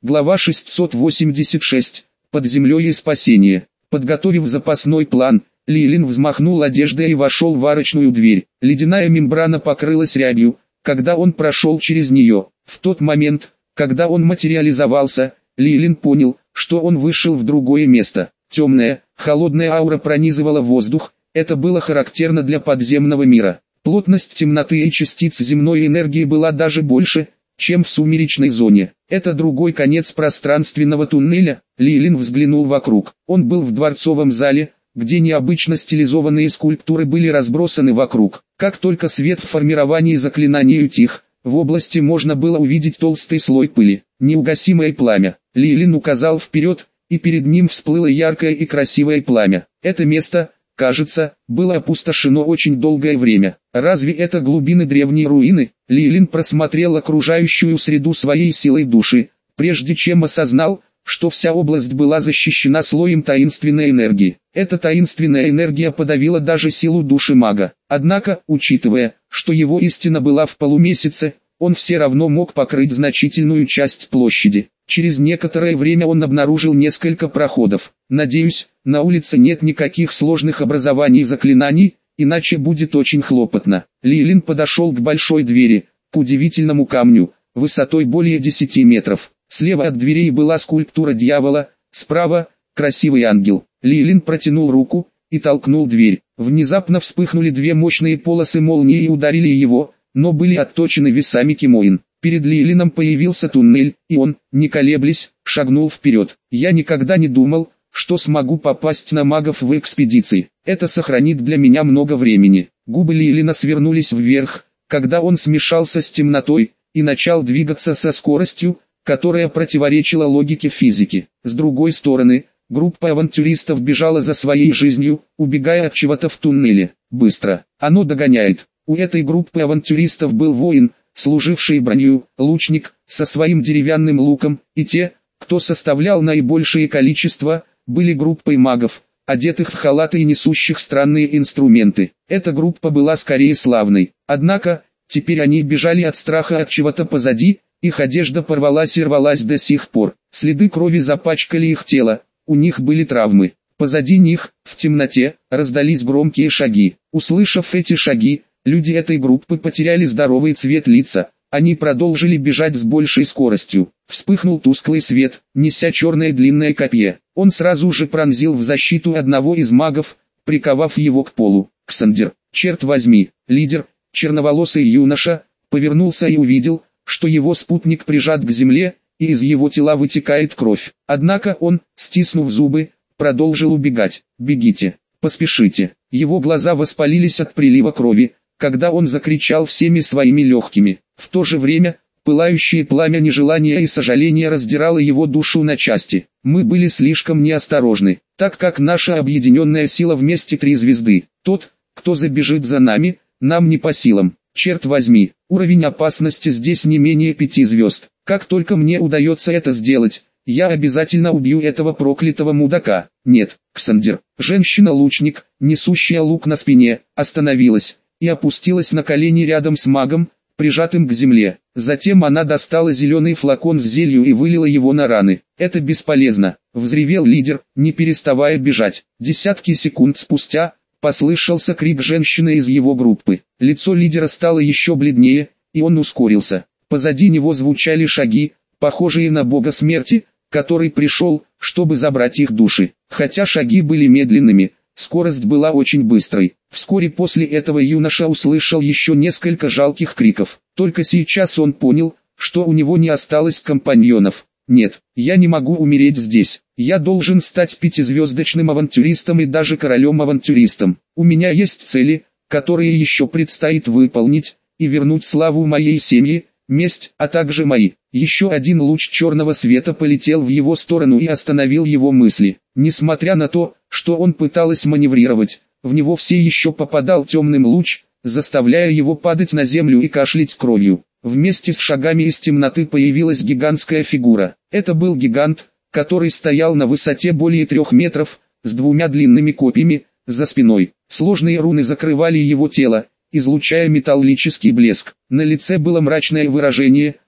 Глава 686. Под землей и спасение. Подготовив запасной план, Лилин взмахнул одеждой и вошел в арочную дверь. Ледяная мембрана покрылась рябью, когда он прошел через нее. В тот момент, когда он материализовался, Лилин понял, что он вышел в другое место. Темная, холодная аура пронизывала воздух, это было характерно для подземного мира. Плотность темноты и частиц земной энергии была даже больше, чем в сумеречной зоне. Это другой конец пространственного туннеля. Лилин взглянул вокруг. Он был в дворцовом зале, где необычно стилизованные скульптуры были разбросаны вокруг. Как только свет в формировании заклинаний утих, в области можно было увидеть толстый слой пыли, неугасимое пламя. Лилин указал вперед, и перед ним всплыло яркое и красивое пламя. Это место, кажется, было опустошено очень долгое время. Разве это глубины древней руины? Лилин просмотрел окружающую среду своей силой души, прежде чем осознал, что вся область была защищена слоем таинственной энергии. Эта таинственная энергия подавила даже силу души мага. Однако, учитывая, что его истина была в полумесяце, он все равно мог покрыть значительную часть площади. Через некоторое время он обнаружил несколько проходов. Надеюсь, на улице нет никаких сложных образований и заклинаний, иначе будет очень хлопотно. Лилин подошел к большой двери, к удивительному камню, высотой более 10 метров. Слева от дверей была скульптура дьявола, справа – красивый ангел. Лилин протянул руку и толкнул дверь. Внезапно вспыхнули две мощные полосы молнии и ударили его, но были отточены весами кимоин. Перед Лилином появился туннель, и он, не колеблясь, шагнул вперед. Я никогда не думал, что смогу попасть на магов в экспедиции. Это сохранит для меня много времени. Губы Лилина свернулись вверх, когда он смешался с темнотой и начал двигаться со скоростью, которая противоречила логике физики. С другой стороны, группа авантюристов бежала за своей жизнью, убегая от чего-то в туннеле. Быстро. Оно догоняет. У этой группы авантюристов был воин, служивший бронью, лучник, со своим деревянным луком, и те, кто составлял наибольшее количество, были группой магов, одетых в халаты и несущих странные инструменты. Эта группа была скорее славной. Однако, теперь они бежали от страха от чего-то позади, их одежда порвалась и рвалась до сих пор. Следы крови запачкали их тело, у них были травмы. Позади них, в темноте, раздались громкие шаги. Услышав эти шаги, люди этой группы потеряли здоровый цвет лица. Они продолжили бежать с большей скоростью. Вспыхнул тусклый свет, неся черное длинное копье. Он сразу же пронзил в защиту одного из магов, приковав его к полу. Ксандер, черт возьми, лидер, черноволосый юноша, повернулся и увидел, что его спутник прижат к земле, и из его тела вытекает кровь. Однако он, стиснув зубы, продолжил убегать. «Бегите, поспешите». Его глаза воспалились от прилива крови, когда он закричал всеми своими легкими. В то же время, пылающее пламя нежелания и сожаления раздирало его душу на части. Мы были слишком неосторожны, так как наша объединенная сила вместе 3 звезды. Тот, кто забежит за нами, нам не по силам. Черт возьми, уровень опасности здесь не менее 5 звезд. Как только мне удается это сделать, я обязательно убью этого проклятого мудака. Нет, Ксандер. Женщина-лучник, несущая лук на спине, остановилась и опустилась на колени рядом с магом, прижатым к земле. Затем она достала зеленый флакон с зелью и вылила его на раны. «Это бесполезно», — взревел лидер, не переставая бежать. Десятки секунд спустя послышался крик женщины из его группы. Лицо лидера стало еще бледнее, и он ускорился. Позади него звучали шаги, похожие на бога смерти, который пришел, чтобы забрать их души. Хотя шаги были медленными, скорость была очень быстрой. Вскоре после этого юноша услышал еще несколько жалких криков. Только сейчас он понял, что у него не осталось компаньонов. «Нет, я не могу умереть здесь. Я должен стать 5-звездочным авантюристом и даже королем-авантюристом. У меня есть цели, которые еще предстоит выполнить, и вернуть славу моей семье, месть, а также мои». Еще один луч черного света полетел в его сторону и остановил его мысли. Несмотря на то, что он пытался маневрировать, в него все еще попадал темным луч, заставляя его падать на землю и кашлять кровью. Вместе с шагами из темноты появилась гигантская фигура. Это был гигант, который стоял на высоте более 3 метров, с 2 длинными копьями за спиной. Сложные руны закрывали его тело, излучая металлический блеск. На лице было мрачное выражение,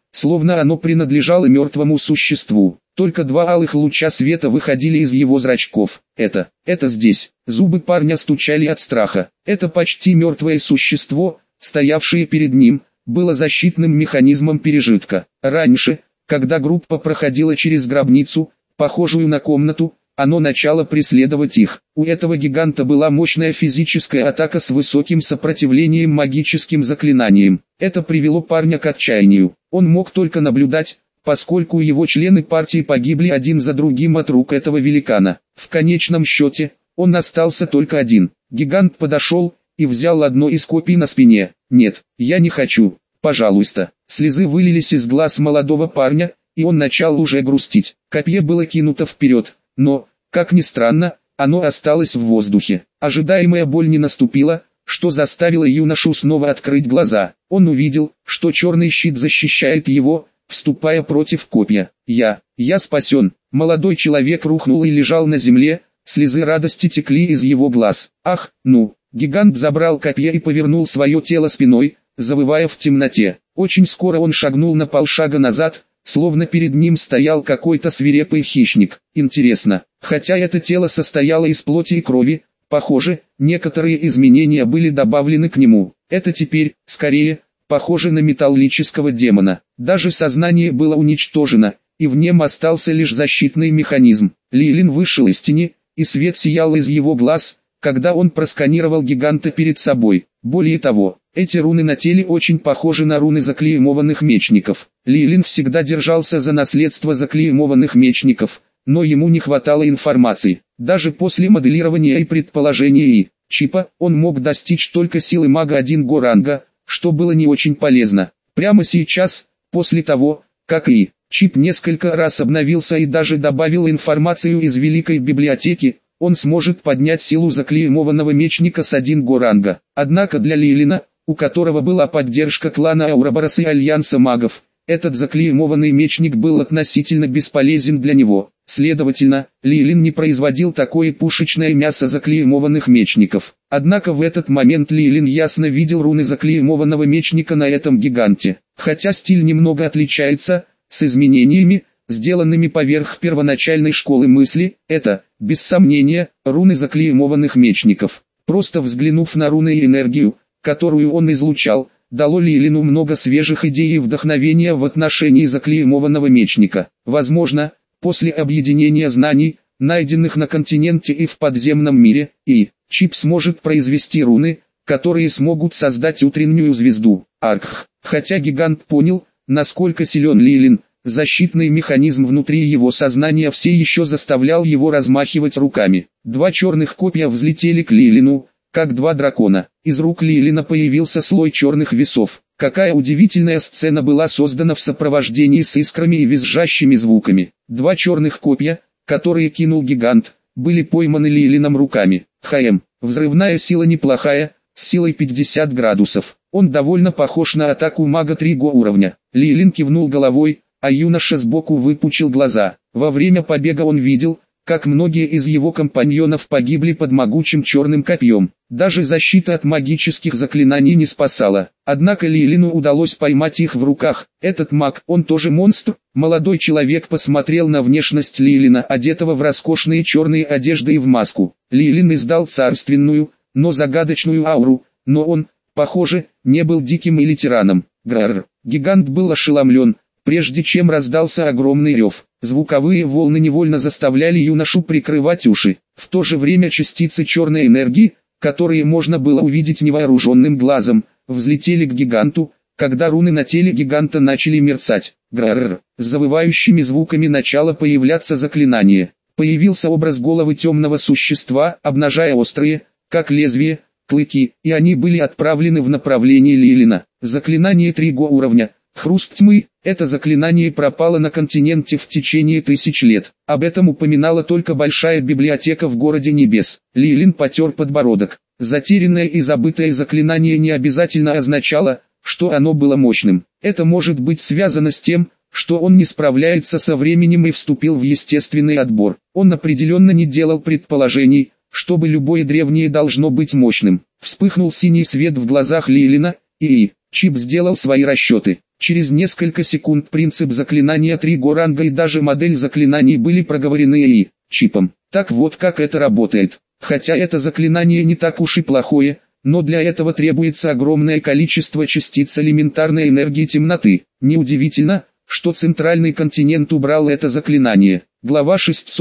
словно оно принадлежало мертвому существу. Только два алых луча света выходили из его зрачков. Это здесь. Зубы парня стучали от страха. Это почти мертвое существо, стоявшее перед ним, было защитным механизмом пережитка. Раньше, когда группа проходила через гробницу, похожую на комнату, оно начало преследовать их. У этого гиганта была мощная физическая атака с высоким сопротивлением магическим заклинаниям. Это привело парня к отчаянию. Он мог только наблюдать, поскольку его члены партии погибли один за другим от рук этого великана. В конечном счете, он остался только один. Гигант подошел и взял одно из копий на спине. «Нет, я не хочу, пожалуйста». Слезы вылились из глаз молодого парня, и он начал уже грустить. Копье было кинуто вперед, но, как ни странно, оно осталось в воздухе. Ожидаемая боль не наступила, что заставило юношу снова открыть глаза. Он увидел, что черный щит защищает его, вступая против копья. Я спасен». Молодой человек рухнул и лежал на земле, слезы радости текли из его глаз. «Ах, ну!» Гигант забрал копье и повернул свое тело спиной, завывая в темноте. Очень скоро он шагнул на полшага назад, словно перед ним стоял какой-то свирепый хищник. Интересно, хотя это тело состояло из плоти и крови, похоже, некоторые изменения были добавлены к нему. Это теперь, скорее, похоже на металлического демона. Даже сознание было уничтожено, и в нем остался лишь защитный механизм. Лилин вышел из тени, и свет сиял из его глаз, когда он просканировал гиганта перед собой. Более того, эти руны на теле очень похожи на руны заклеймованных мечников. Лилин всегда держался за наследство заклеймованных мечников, но ему не хватало информации. Даже после моделирования и предположения чипа, он мог достичь только силы мага 1 ранга, что было не очень полезно. Прямо сейчас, после того, как чип несколько раз обновился и даже добавил информацию из Великой Библиотеки, он сможет поднять силу заклеймованного мечника с 1 ранга. Однако для Лилина, у которого была поддержка клана Аураборос и Альянса магов, этот заклеймованный мечник был относительно бесполезен для него. Следовательно, Лилин не производил такое пушечное мясо заклеймованных мечников. Однако в этот момент Лилин ясно видел руны заклеймованного мечника на этом гиганте. Хотя стиль немного отличается, с изменениями, сделанными поверх первоначальной школы мысли, это, без сомнения, руны заклеймованных мечников. Просто взглянув на руны и энергию, которую он излучал, дало Лилину много свежих идей и вдохновения в отношении заклеймованного мечника. Возможно, после объединения знаний, найденных на континенте и в подземном мире, чип сможет произвести руны, которые смогут создать утреннюю звезду. Аркх. Хотя гигант понял, насколько силен Лилин, защитный механизм внутри его сознания все еще заставлял его размахивать руками. Два черных копья взлетели к Лилину, как два дракона. Из рук Лилина появился слой черных весов. Какая удивительная сцена была создана в сопровождении с искрами и визжащими звуками. Два черных копья, которые кинул гигант, были пойманы Лилином руками. Взрывная сила неплохая, с силой 50 градусов. Он довольно похож на атаку мага 3 уровня. Лилин кивнул головой, а юноша сбоку выпучил глаза. Во время побега он видел, как многие из его компаньонов погибли под могучим черным копьем. Даже защита от магических заклинаний не спасала. Однако Лилину удалось поймать их в руках. Этот маг, он тоже монстр? Молодой человек посмотрел на внешность Лилина, одетого в роскошные черные одежды и в маску. Лилин издал царственную, но загадочную ауру, но он, похоже, не был диким или тираном. Грррр. Гигант был ошеломлен, прежде чем раздался огромный рев. Звуковые волны невольно заставляли юношу прикрывать уши. В то же время частицы черной энергии, которые можно было увидеть невооруженным глазом, взлетели к гиганту, когда руны на теле гиганта начали мерцать. Грррр. С завывающими звуками начало появляться заклинание. Появился образ головы темного существа, обнажая острые, как лезвие, клыки, и они были отправлены в направлении Лилина. Заклинание 3 уровня. Хруст тьмы. Это заклинание пропало на континенте в течение 1000 лет. Об этом упоминала только большая библиотека в городе небес. Лилин потер подбородок. Затерянное и забытое заклинание не обязательно означало, что оно было мощным. Это может быть связано с тем, что он не справляется со временем и вступил в естественный отбор. Он определенно не делал предположений, чтобы любое древнее должно быть мощным. Вспыхнул синий свет в глазах Лилина, и чип сделал свои расчеты. Через несколько секунд принцип заклинания 3 ранга и даже модель заклинаний были проговорены и чипом. Так вот как это работает. Хотя это заклинание не так уж и плохое, но для этого требуется огромное количество частиц элементарной энергии темноты. Неудивительно, что центральный континент убрал это заклинание. Глава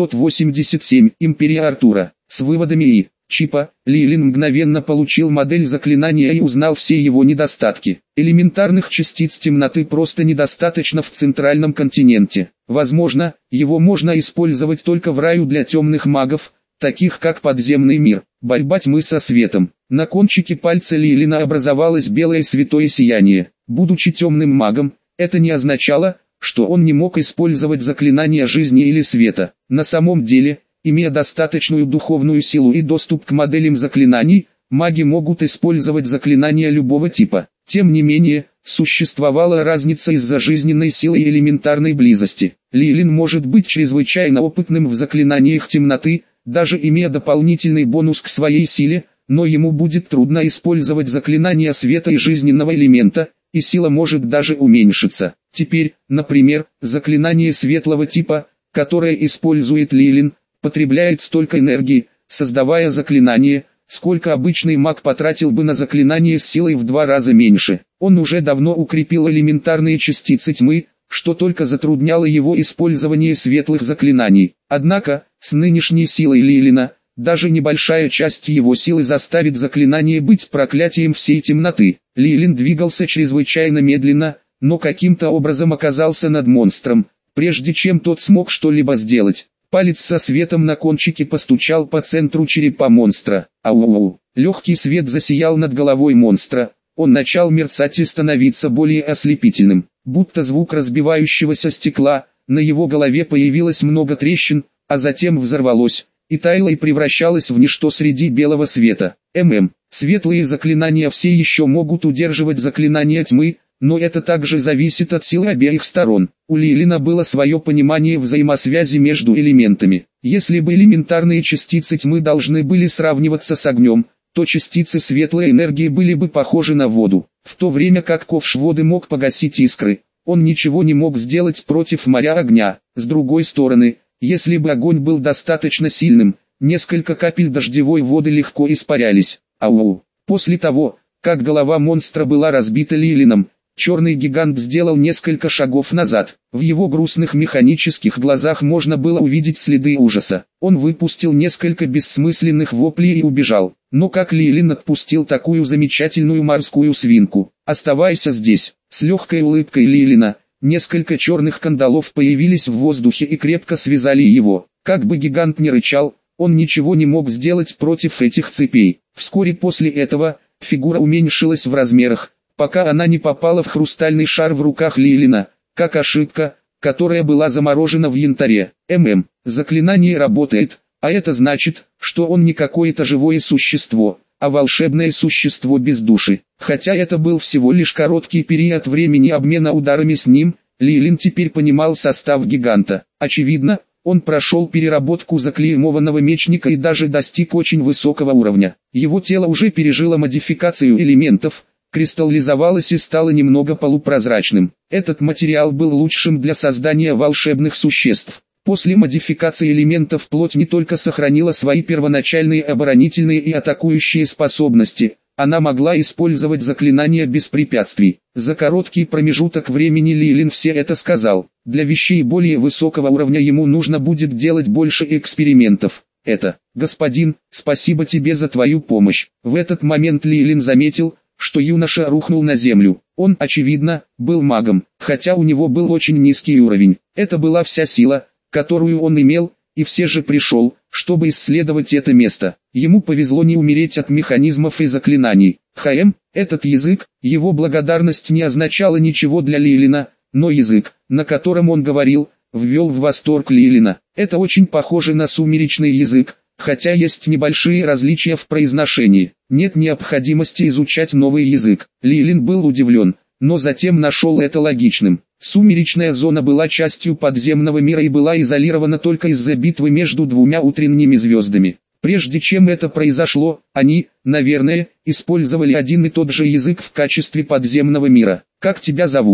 687. Империя Артура. С выводами и чипа, Лилин мгновенно получил модель заклинания и узнал все его недостатки. Элементарных частиц темноты просто недостаточно в центральном континенте. Возможно, его можно использовать только в раю для темных магов, таких как подземный мир. Борьба тьмы со светом. На кончике пальца Лилина образовалось белое святое сияние. Будучи темным магом, это не означало, что он не мог использовать заклинания жизни или света. На самом деле, имея достаточную духовную силу и доступ к моделям заклинаний, маги могут использовать заклинания любого типа. Тем не менее, существовала разница из-за жизненной силы и элементарной близости. Лилин может быть чрезвычайно опытным в заклинаниях темноты, даже имея дополнительный бонус к своей силе, но ему будет трудно использовать заклинания света и жизненного элемента, и сила может даже уменьшиться. Теперь, например, заклинание светлого типа, которое использует Лилин, потребляет столько энергии, создавая заклинание, сколько обычный маг потратил бы на заклинание с силой в 2 раза меньше. Он уже давно укрепил элементарные частицы тьмы, что только затрудняло его использование светлых заклинаний. Однако, с нынешней силой Лилина, даже небольшая часть его силы заставит заклинание быть проклятием всей темноты. Лилин двигался чрезвычайно медленно, но каким-то образом оказался над монстром, прежде чем тот смог что-либо сделать. Палец со светом на кончике постучал по центру черепа монстра. Ау-ау! Легкий свет засиял над головой монстра. Он начал мерцать и становиться более ослепительным. Будто звук разбивающегося стекла, на его голове появилось много трещин, а затем взорвалось, и таяло и превращалось в ничто среди белого света. Светлые заклинания все еще могут удерживать заклинания тьмы, но это также зависит от силы обеих сторон. У Лилина было свое понимание взаимосвязи между элементами. Если бы элементарные частицы тьмы должны были сравниваться с огнем, то частицы светлой энергии были бы похожи на воду. В то время как ковш воды мог погасить искры, он ничего не мог сделать против моря огня. С другой стороны, если бы огонь был достаточно сильным, несколько капель дождевой воды легко испарялись. Ау! После того, как голова монстра была разбита Лилином, черный гигант сделал несколько шагов назад. В его грустных механических глазах можно было увидеть следы ужаса. Он выпустил несколько бессмысленных воплей и убежал. Но как Лилин отпустил такую замечательную морскую свинку? «Оставайся здесь!» С легкой улыбкой Лилина, несколько черных кандалов появились в воздухе и крепко связали его. Как бы гигант ни рычал, он ничего не мог сделать против этих цепей. Вскоре после этого, фигура уменьшилась в размерах, пока она не попала в хрустальный шар в руках Лилина, как ошибка, которая была заморожена в янтаре. Заклинание работает, а это значит, что он не какое-то живое существо, а волшебное существо без души. Хотя это был всего лишь короткий период времени обмена ударами с ним, Лилин теперь понимал состав гиганта. Очевидно, он прошел переработку заклеймованного мечника и даже достиг очень высокого уровня. Его тело уже пережило модификацию элементов, кристаллизовалось и стало немного полупрозрачным. Этот материал был лучшим для создания волшебных существ. После модификации элементов плоть не только сохранила свои первоначальные оборонительные и атакующие способности, она могла использовать заклинания без препятствий. За короткий промежуток времени Лилин все это сказал. Для вещей более высокого уровня ему нужно будет делать больше экспериментов. «Господин, спасибо тебе за твою помощь». В этот момент Лилин заметил, что юноша рухнул на землю. Он, очевидно, был магом, хотя у него был очень низкий уровень. Это была вся сила, которую он имел, и все же пришел, чтобы исследовать это место. Ему повезло не умереть от механизмов и заклинаний. Этот язык, его благодарность не означала ничего для Лилина, но язык, на котором он говорил, ввел в восторг Лилина. Это очень похоже на сумеречный язык, хотя есть небольшие различия в произношении. Нет необходимости изучать новый язык. Лилин был удивлен, но затем нашел это логичным. Сумеречная зона была частью подземного мира и была изолирована только из-за битвы между двумя утренними звездами. Прежде чем это произошло, они, наверное, использовали один и тот же язык в качестве подземного мира. «Как тебя зовут?»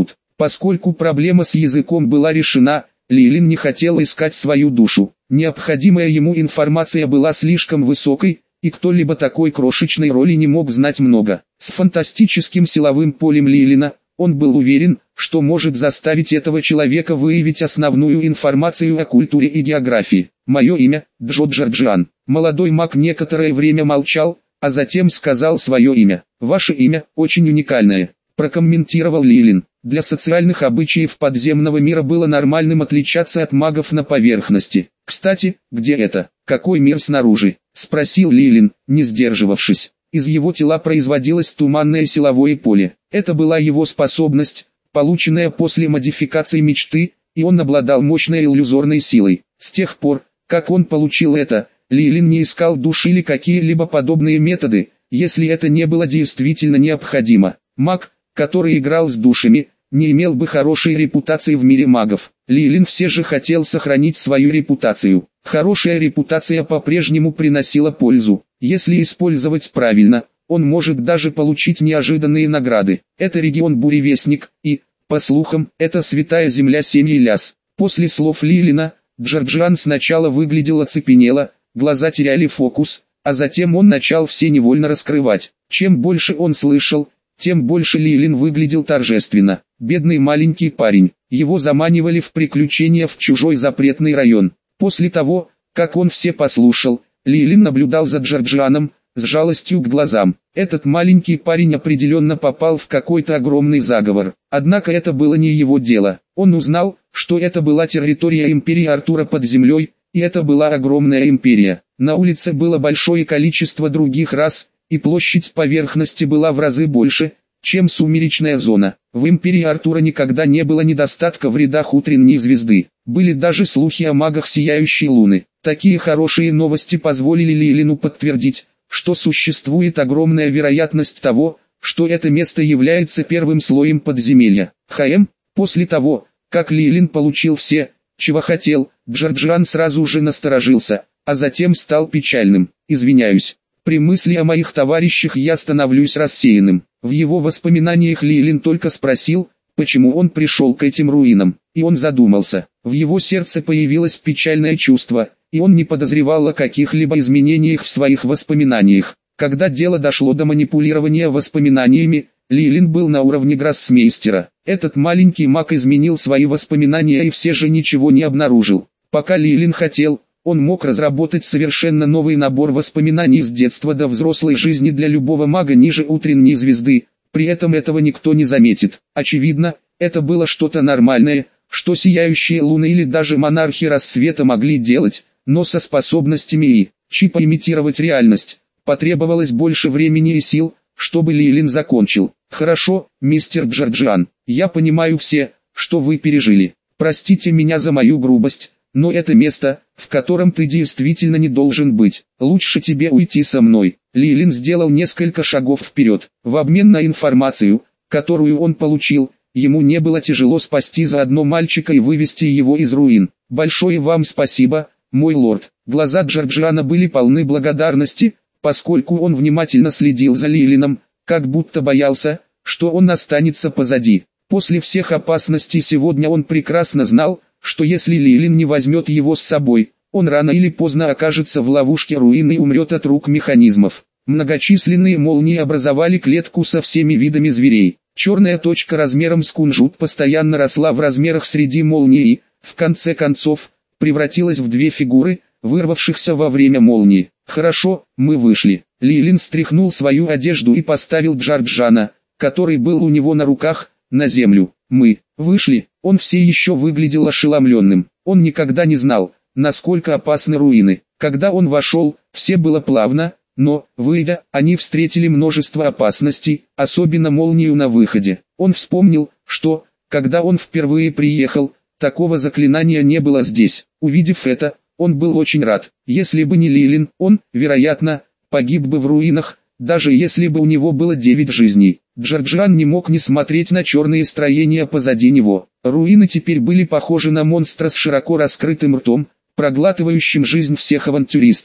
Поскольку проблема с языком была решена, Лилин не хотел искать свою душу. Необходимая ему информация была слишком высокой, и кто-либо такой крошечной роли не мог знать много. С фантастическим силовым полем Лилина, он был уверен, что может заставить этого человека выявить основную информацию о культуре и географии. «Мое имя – Джо Джорджиан». Молодой маг некоторое время молчал, а затем сказал свое имя. «Ваше имя очень уникальное», – прокомментировал Лилин. Для социальных обычаев подземного мира было нормальным отличаться от магов на поверхности. «Кстати, где это? Какой мир снаружи?» – спросил Лилин, не сдерживавшись. Из его тела производилось туманное силовое поле. Это была его способность, полученная после модификации мечты, и он обладал мощной иллюзорной силой. С тех пор, как он получил это, Лилин не искал души или какие-либо подобные методы, если это не было действительно необходимо. Маг, который играл с душами, не имел бы хорошей репутации в мире магов. Лилин все же хотел сохранить свою репутацию. Хорошая репутация по-прежнему приносила пользу. Если использовать правильно, он может даже получить неожиданные награды. Это регион Буревестник, и, по слухам, это святая земля семьи Ляс. После слов Лилина, Джорджиан сначала выглядел оцепенело, глаза теряли фокус, а затем он начал все невольно раскрывать. Чем больше он слышал, тем больше Лилин выглядел торжественно. Бедный маленький парень, его заманивали в приключения в чужой запретный район. После того, как он все послушал, Лилин наблюдал за Джорджианом, с жалостью к глазам. Этот маленький парень определенно попал в какой-то огромный заговор. Однако это было не его дело. Он узнал, что это была территория империи Артура под землей, и это была огромная империя. На улице было большое количество других рас, и площадь поверхности была в разы больше, чем сумеречная зона. В империи Артура никогда не было недостатка в рядах утренней звезды. Были даже слухи о магах сияющей луны. Такие хорошие новости позволили Лилину подтвердить, что существует огромная вероятность того, что это место является первым слоем подземелья. После того, как Лилин получил все, чего хотел, Джорджиан сразу же насторожился, а затем стал печальным. «Извиняюсь. При мысли о моих товарищах я становлюсь рассеянным». В его воспоминаниях Лилин только спросил, почему он пришел к этим руинам, и он задумался. В его сердце появилось печальное чувство, и он не подозревал о каких-либо изменениях в своих воспоминаниях. Когда дело дошло до манипулирования воспоминаниями, Лилин был на уровне гроссмейстера. Этот маленький маг изменил свои воспоминания и все же ничего не обнаружил. Пока Лилин хотел, он мог разработать совершенно новый набор воспоминаний с детства до взрослой жизни для любого мага ниже утренней звезды, при этом этого никто не заметит. Очевидно, это было что-то нормальное, что сияющие луны или даже монархи рассвета могли делать, но со способностями и чипа имитировать реальность, потребовалось больше времени и сил, чтобы Лилин закончил. «Хорошо, мистер Джорджиан, я понимаю все, что вы пережили. Простите меня за мою грубость. Но это место, в котором ты действительно не должен быть. Лучше тебе уйти со мной». Лилин сделал несколько шагов вперед. В обмен на информацию, которую он получил, ему не было тяжело спасти заодно мальчика и вывести его из руин. «Большое вам спасибо, мой лорд». Глаза Джорджиана были полны благодарности, поскольку он внимательно следил за Лилином, как будто боялся, что он останется позади. После всех опасностей сегодня он прекрасно знал, что если Лилин не возьмет его с собой, он рано или поздно окажется в ловушке руины и умрет от рук механизмов. Многочисленные молнии образовали клетку со всеми видами зверей. Черная точка размером с кунжут постоянно росла в размерах среди молний и, в конце концов, превратилась в две фигуры, вырвавшихся во время молнии. «Хорошо, мы вышли». Лилин стряхнул свою одежду и поставил Джорджиана, который был у него на руках, на землю. «Мы вышли». Он все еще выглядел ошеломленным. Он никогда не знал, насколько опасны руины. Когда он вошел, все было плавно, но, выйдя, они встретили множество опасностей, особенно молнию на выходе. Он вспомнил, что, когда он впервые приехал, такого заклинания не было здесь. Увидев это, он был очень рад. Если бы не Лилин, он, вероятно, погиб бы в руинах, даже если бы у него было 9 жизней. Джорджиан не мог не смотреть на черные строения позади него. Руины теперь были похожи на монстра с широко раскрытым ртом, проглатывающим жизнь всех авантюристов.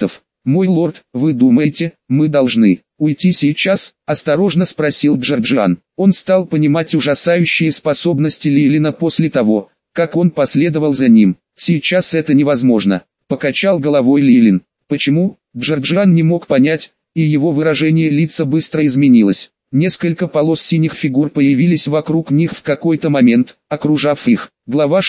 «Мой лорд, вы думаете, мы должны уйти сейчас?» – осторожно спросил Джорджиан. Он стал понимать ужасающие способности Лейлина после того, как он последовал за ним. «Сейчас это невозможно», – покачал головой Лейлин. «Почему?» – Джорджиан не мог понять, и его выражение лица быстро изменилось. Несколько полос синих фигур появились вокруг них в какой-то момент, окружав их. Глава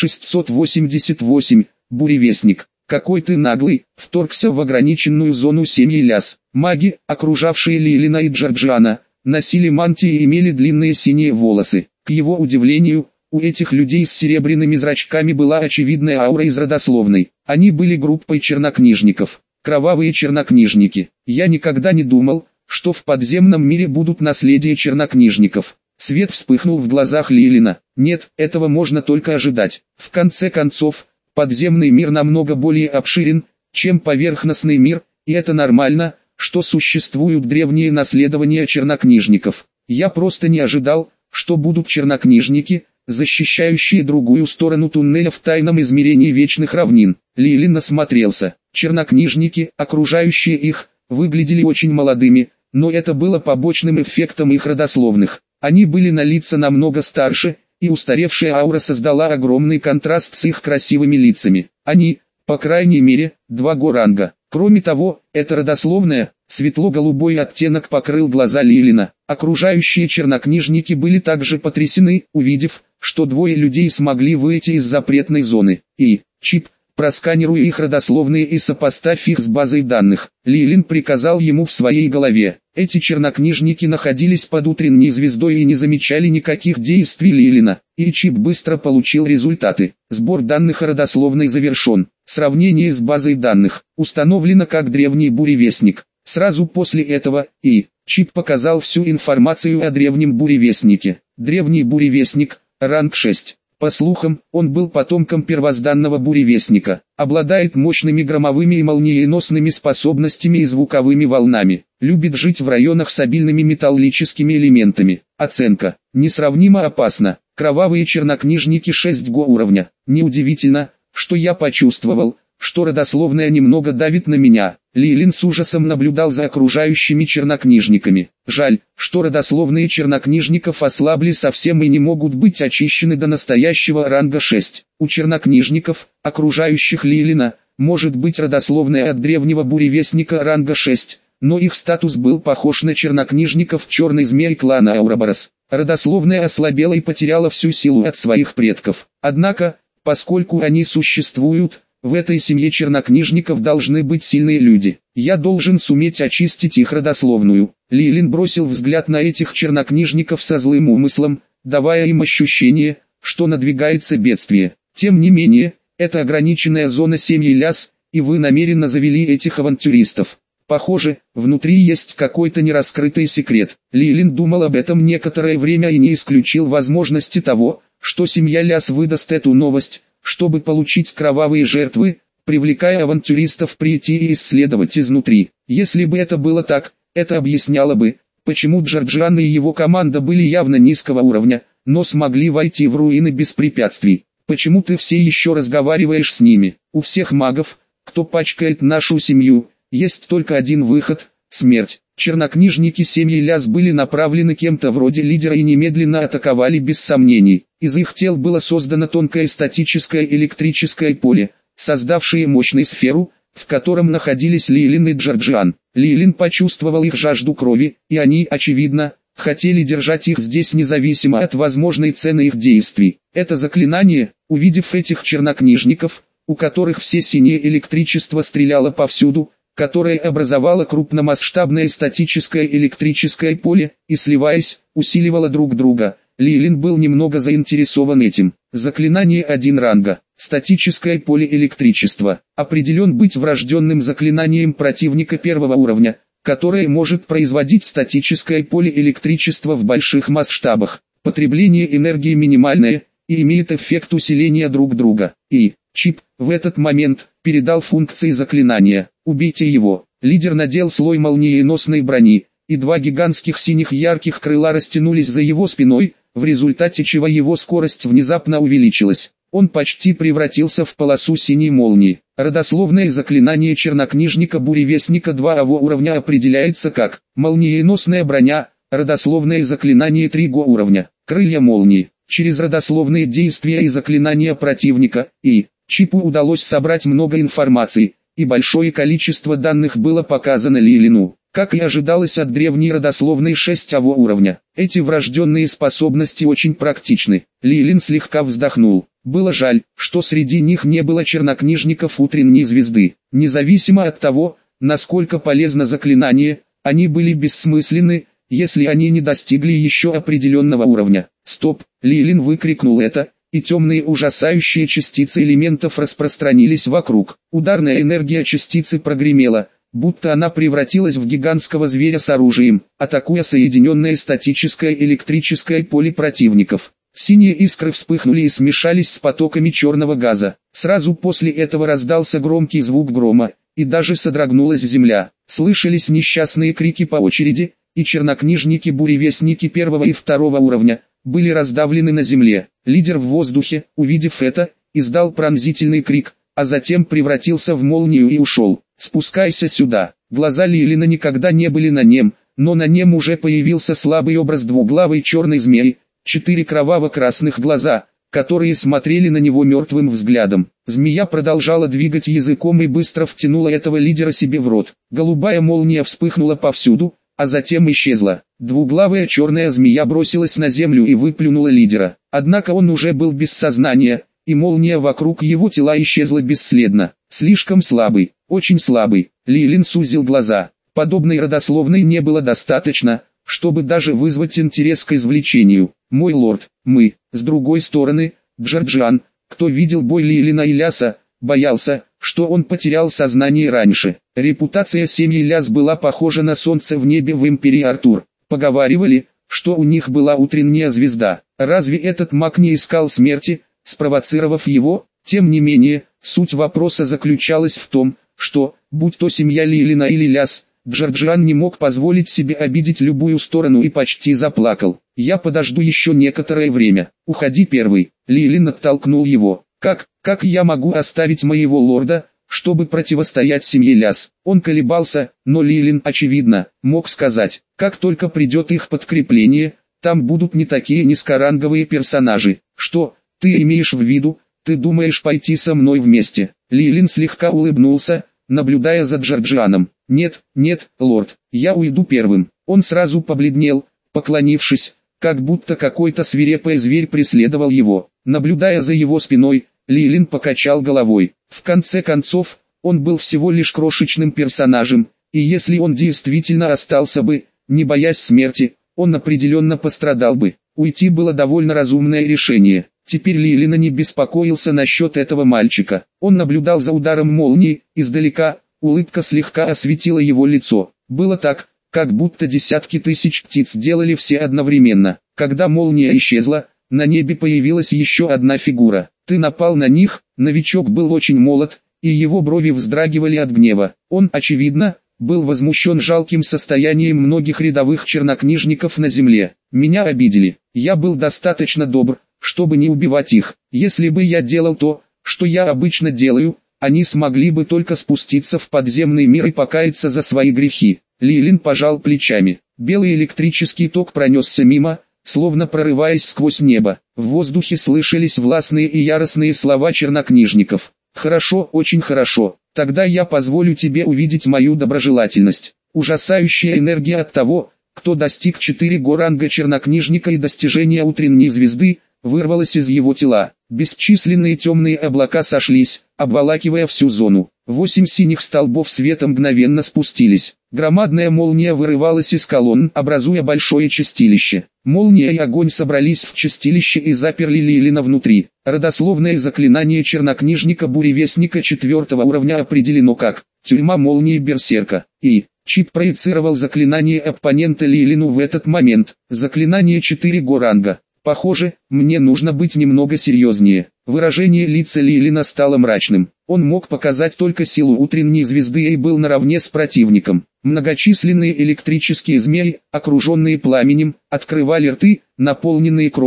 688. Буревестник. «Какой ты наглый!» — вторгся в ограниченную зону семьи Ляс. Маги, окружавшие Лейлина и Джорджиана, носили мантии и имели длинные синие волосы. К его удивлению, у этих людей с серебряными зрачками была очевидная аура из родословной. Они были группой чернокнижников. Кровавые чернокнижники. Я никогда не думал, что в подземном мире будут наследия чернокнижников. Свет вспыхнул в глазах Лейлина. Нет, этого можно только ожидать. В конце концов, подземный мир намного более обширен, чем поверхностный мир, и это нормально, что существуют древние наследования чернокнижников. Я просто не ожидал, что будут чернокнижники, защищающие другую сторону туннеля в тайном измерении вечных равнин. Лейлин осмотрелся. Чернокнижники, окружающие их, выглядели очень молодыми, но это было побочным эффектом их родословных. Они были на лица намного старше, и устаревшая аура создала огромный контраст с их красивыми лицами. Они, по крайней мере, два ранга. Кроме того, это родословная, светло-голубой оттенок покрыл глаза Лейлина. Окружающие чернокнижники были также потрясены, увидев, что двое людей смогли выйти из запретной зоны. И, Чип, просканируй их родословные и сопоставь их с базой данных. Лейлин приказал ему в своей голове. Эти чернокнижники находились под утренней звездой и не замечали никаких действий Лейлина. И Чип быстро получил результаты. Сбор данных о родословной завершен. Сравнение с базой данных установлено как древний буревестник. Сразу после этого Чип показал всю информацию о древнем буревестнике. Древний буревестник, ранг 6. По слухам, он был потомком первозданного буревестника, обладает мощными громовыми и молниеносными способностями и звуковыми волнами, любит жить в районах с обильными металлическими элементами. Оценка: несравнимо опасно. Кровавые чернокнижники 6 уровня. Неудивительно, что я почувствовал, что родословная немного давит на меня. Лейлин с ужасом наблюдал за окружающими чернокнижниками. Жаль, что родословные чернокнижников ослабли совсем и не могут быть очищены до настоящего ранга 6. У чернокнижников, окружающих Лейлина, может быть родословная от древнего буревестника ранга 6, но их статус был похож на чернокнижников черной змеи клана Аураборос. Родословная ослабела и потеряла всю силу от своих предков. Однако, поскольку они существуют, в этой семье чернокнижников должны быть сильные люди. Я должен суметь очистить их родословную. Лейлин бросил взгляд на этих чернокнижников со злым умыслом, давая им ощущение, что надвигается бедствие. Тем не менее, это ограниченная зона семьи Ляс, и вы намеренно завели этих авантюристов. Похоже, внутри есть какой-то нераскрытый секрет. Лейлин думал об этом некоторое время и не исключил возможности того, что семья Ляс выдаст эту новость, чтобы получить кровавые жертвы, привлекая авантюристов прийти и исследовать изнутри. Если бы это было так, это объясняло бы, почему Джорджиан и его команда были явно низкого уровня, но смогли войти в руины без препятствий. Почему ты все еще разговариваешь с ними? У всех магов, кто пачкает нашу семью, есть только один выход – смерть. Чернокнижники семьи Ляс были направлены кем-то вроде лидера и немедленно атаковали без сомнений. Из их тел было создано тонкое статическое электрическое поле, создавшее мощную сферу, в котором находились Лейлин и Джорджиан. Лейлин почувствовал их жажду крови, и они, очевидно, хотели держать их здесь независимо от возможной цены их действий. Это заклинание, увидев этих чернокнижников, у которых все синее электричество стреляло повсюду, которое образовало крупномасштабное статическое электрическое поле, и сливаясь, усиливало друг друга. Лейлин был немного заинтересован этим. Заклинание 1 ранга. Статическое поле электричества. Определен быть врожденным заклинанием противника 1 уровня, которое может производить статическое поле электричества в больших масштабах. Потребление энергии минимальное, и имеет эффект усиления друг друга. Чип в этот момент передал функции заклинания. Убейте его. Лидер надел слой молниеносной брони, и 2 гигантских синих ярких крыла растянулись за его спиной, в результате чего его скорость внезапно увеличилась. Он почти превратился в полосу синей молнии. Родословное заклинание чернокнижника-буревестника 2 уровня определяется как молниеносная броня, родословное заклинание 3 уровня, крылья молнии. Через родословные действия и заклинания противника, Чипу удалось собрать много информации, и большое количество данных было показано Лилину, как и ожидалось от древней родословной 6 уровня. Эти врожденные способности очень практичны. Лилин слегка вздохнул. Было жаль, что среди них не было чернокнижников утренней звезды. Независимо от того, насколько полезно заклинание, они были бессмысленны, если они не достигли еще определенного уровня. «Стоп!» — Лилин выкрикнул это, и темные ужасающие частицы элементов распространились вокруг. Ударная энергия частицы прогремела, будто она превратилась в гигантского зверя с оружием, атакуя соединенное статическое электрическое поле противников. Синие искры вспыхнули и смешались с потоками черного газа. Сразу после этого раздался громкий звук грома, и даже содрогнулась земля. Слышались несчастные крики по очереди, и чернокнижники-буревестники 1 и 2 уровня были раздавлены на земле. Лидер в воздухе, увидев это, издал пронзительный крик, а затем превратился в молнию и ушел. «Спускайся сюда». Глаза Лилина никогда не были на нем, но на нем уже появился слабый образ двуглавой черной змеи, 4 кроваво-красных глаза, которые смотрели на него мертвым взглядом. Змея продолжала двигать языком и быстро втянула этого лидера себе в рот. Голубая молния вспыхнула повсюду, а затем исчезла. Двуглавая черная змея бросилась на землю и выплюнула лидера. Однако он уже был без сознания, и молния вокруг его тела исчезла бесследно. Слишком слабый, очень слабый. Лилин сузил глаза. Подобной родословной не было достаточно, чтобы даже вызвать интерес к извлечению. «Мой лорд, мы». С другой стороны, Джорджиан, кто видел бой Лилина и Ляса, боялся, что он потерял сознание раньше. Репутация семьи Ляс была похожа на солнце в небе в Империи Артур. Поговаривали, что у них была утренняя звезда. Разве этот маг не искал смерти, спровоцировав его? Тем не менее, суть вопроса заключалась в том, что, будь то семья Лилина или Ляс, Джорджиан не мог позволить себе обидеть любую сторону и почти заплакал. «Я подожду еще некоторое время. Уходи первый». Лилин оттолкнул его. Как я могу оставить моего лорда, чтобы противостоять семье Ляс?» Он колебался, но Лилин, очевидно, мог сказать: «Как только придет их подкрепление, там будут не такие низкоранговые персонажи». «Что ты имеешь в виду? Ты думаешь пойти со мной вместе?» Лилин слегка улыбнулся, наблюдая за Джорджианом. «Нет, лорд, я уйду первым». Он сразу побледнел, поклонившись, как будто какой-то свирепый зверь преследовал его. Наблюдая за его спиной, Лилин покачал головой. В конце концов, он был всего лишь крошечным персонажем, и если он действительно остался бы, не боясь смерти, он определенно пострадал бы. Уйти было довольно разумное решение. Теперь Лилина не беспокоился насчет этого мальчика. Он наблюдал за ударом молнии, издалека, улыбка слегка осветила его лицо. Было так, как будто десятки тысяч птиц делали все одновременно. Когда молния исчезла, на небе появилась еще одна фигура. «Ты напал на них?» Новичок был очень молод, и его брови вздрагивали от гнева. Он, очевидно, был возмущен жалким состоянием многих рядовых чернокнижников на земле. «Меня обидели. Я был достаточно добр, чтобы не убивать их. Если бы я делал то, что я обычно делаю, они смогли бы только спуститься в подземный мир и покаяться за свои грехи». Лилин пожал плечами. Белый электрический ток пронесся мимо, словно прорываясь сквозь небо. В воздухе слышались властные и яростные слова чернокнижников. «Хорошо, очень хорошо. Тогда я позволю тебе увидеть мою доброжелательность». Ужасающая энергия от того, кто достиг 4 ранга чернокнижника и достижения утренней звезды, вырвалась из его тела. Бесчисленные темные облака сошлись, обволакивая всю зону. 8 синих столбов света мгновенно спустились. Громадная молния вырывалась из колонн, образуя большое чистилище. Молния и огонь собрались в чистилище и заперли Лилина внутри. Родословное заклинание чернокнижника-буревестника 4 уровня определено как «Тюрьма молнии берсерка». Чип проецировал заклинание оппонента Лилину в этот момент. Заклинание 4 ранга. «Похоже, мне нужно быть немного серьезнее». Выражение лица Лилина стало мрачным. Он мог показать только силу утренней звезды и был наравне с противником. Многочисленные электрические змеи, окруженные пламенем, открывали рты, наполненные кровью,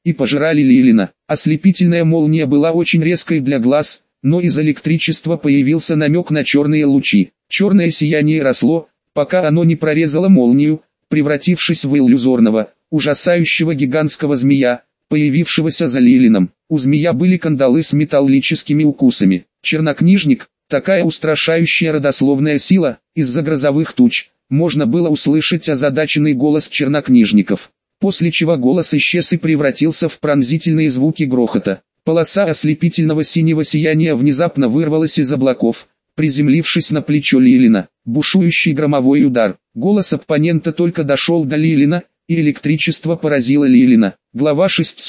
и пожирали Лилина. Ослепительная молния была очень резкой для глаз, но из электричества появился намек на черные лучи. Черное сияние росло, пока оно не прорезало молнию, превратившись в иллюзорного, ужасающего гигантского змея, появившегося за Лилином. У змея были кандалы с металлическими укусами. Чернокнижник, такая устрашающая родословная сила, из-за грозовых туч, можно было услышать озадаченный голос чернокнижников. После чего голос исчез и превратился в пронзительные звуки грохота. Полоса ослепительного синего сияния внезапно вырвалась из облаков, приземлившись на плечо Лилина. Бушующий громовой удар. Голос оппонента только дошел до Лилина, и электричество поразило Лилина. Глава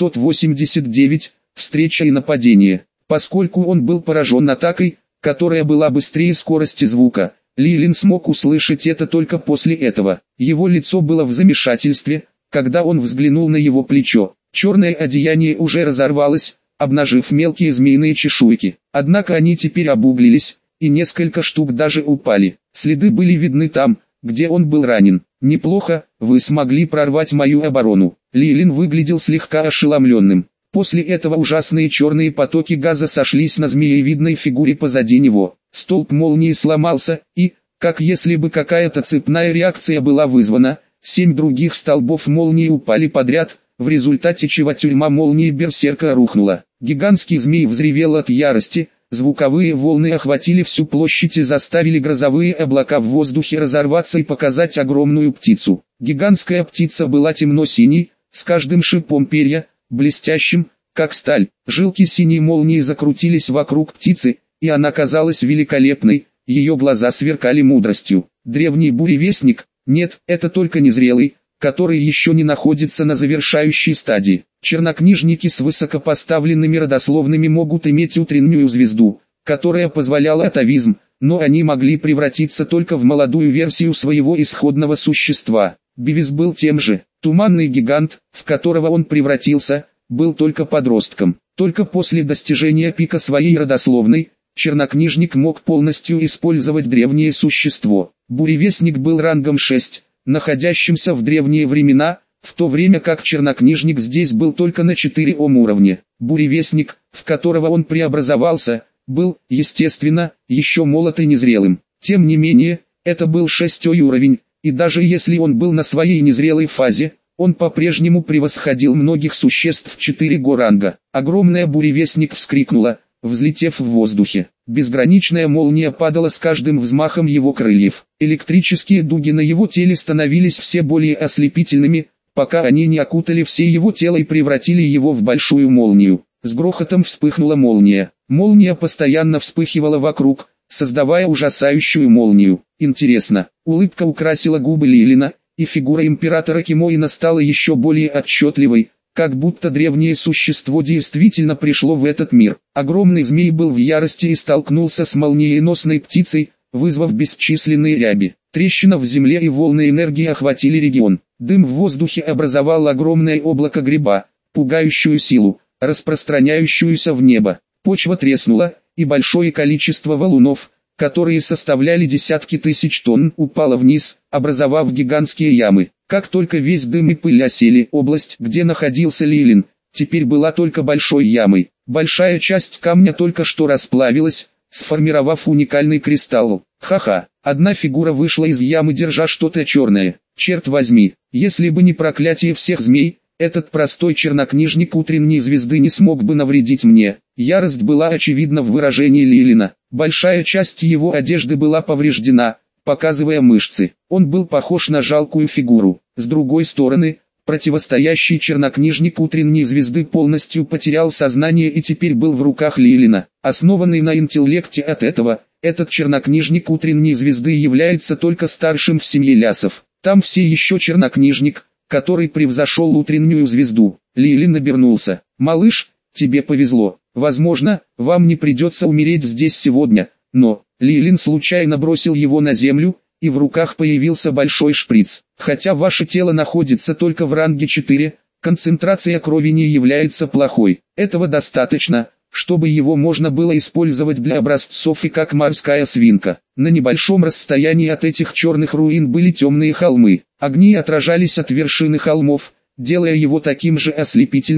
689. Встреча и нападение. Поскольку он был поражен атакой, которая была быстрее скорости звука, Лилин смог услышать это только после этого. Его лицо было в замешательстве, когда он взглянул на его плечо. Черное одеяние уже разорвалось, обнажив мелкие змеиные чешуйки. Однако они теперь обуглились, и несколько штук даже упали. Следы были видны там, где он был ранен. «Неплохо, вы смогли прорвать мою оборону». Лилин выглядел слегка ошеломленным. После этого ужасные черные потоки газа сошлись на змеевидной фигуре позади него. Столб молнии сломался, и, как если бы какая-то цепная реакция была вызвана, 7 других столбов молнии упали подряд, в результате чего тюрьма молнии берсерка рухнула. Гигантский змей взревел от ярости, звуковые волны охватили всю площадь и заставили грозовые облака в воздухе разорваться и показать огромную птицу. Гигантская птица была темно-синей, с каждым шипом перья, блестящим, как сталь. Жилки синей молнии закрутились вокруг птицы, и она казалась великолепной, ее глаза сверкали мудростью. Древний буревестник? Нет, это только незрелый, который еще не находится на завершающей стадии. Чернокнижники с высокопоставленными родословными могут иметь утреннюю звезду, которая позволяла атовизм, но они могли превратиться только в молодую версию своего исходного существа. Бивис был тем же. Туманный гигант, в которого он превратился, был только подростком. Только после достижения пика своей родословной, чернокнижник мог полностью использовать древнее существо. Буревестник был рангом 6, находящимся в древние времена, в то время как чернокнижник здесь был только на 4 уровне. Буревестник, в которого он преобразовался, был, естественно, еще молод и незрелым. Тем не менее, это был 6-й уровень, и даже если он был на своей незрелой фазе, он по-прежнему превосходил многих существ 4-го ранга. Огромная буревестник вскрикнула, взлетев в воздухе. Безграничная молния падала с каждым взмахом его крыльев. Электрические дуги на его теле становились все более ослепительными, пока они не окутали все его тело и превратили его в большую молнию. С грохотом вспыхнула молния. Молния постоянно вспыхивала вокруг, создавая ужасающую молнию. Интересно, улыбка украсила губы Лилина, и фигура императора Кимоина стала еще более отчетливой, как будто древнее существо действительно пришло в этот мир. Огромный змей был в ярости и столкнулся с молниеносной птицей, вызвав бесчисленные ряби. Трещина в земле и волны энергии охватили регион. Дым в воздухе образовал огромное облако гриба, пугающую силу, распространяющуюся в небо. Почва треснула, и большое количество валунов, которые составляли десятки тысяч тонн, упало вниз, образовав гигантские ямы. Как только весь дым и пыль осели, область, где находился Лилин, теперь была только большой ямой. Большая часть камня только что расплавилась, сформировав уникальный кристалл. Ха-ха, одна фигура вышла из ямы, держа что-то черное. Черт возьми, если бы не проклятие всех змей, этот простой чернокнижник утренней звезды не смог бы навредить мне. Ярость была очевидна в выражении Лилина. Большая часть его одежды была повреждена, показывая мышцы. Он был похож на жалкую фигуру. С другой стороны, противостоящий чернокнижник утренней звезды полностью потерял сознание и теперь был в руках Лилина. Основанный на интеллекте от этого, этот чернокнижник утренней звезды является только старшим в семье Лясов. Там все еще чернокнижник, который превзошел утреннюю звезду. Лилин обернулся. «Малыш, тебе повезло. Возможно, вам не придется умереть здесь сегодня, но...» Лилин случайно бросил его на землю, и в руках появился большой шприц. Хотя ваше тело находится только в ранге 4, концентрация крови не является плохой. Этого достаточно, чтобы его можно было использовать для образцов и как морская свинка. На небольшом расстоянии от этих черных руин были темные холмы. Огни отражались от вершины холмов, делая его таким же ослепительным,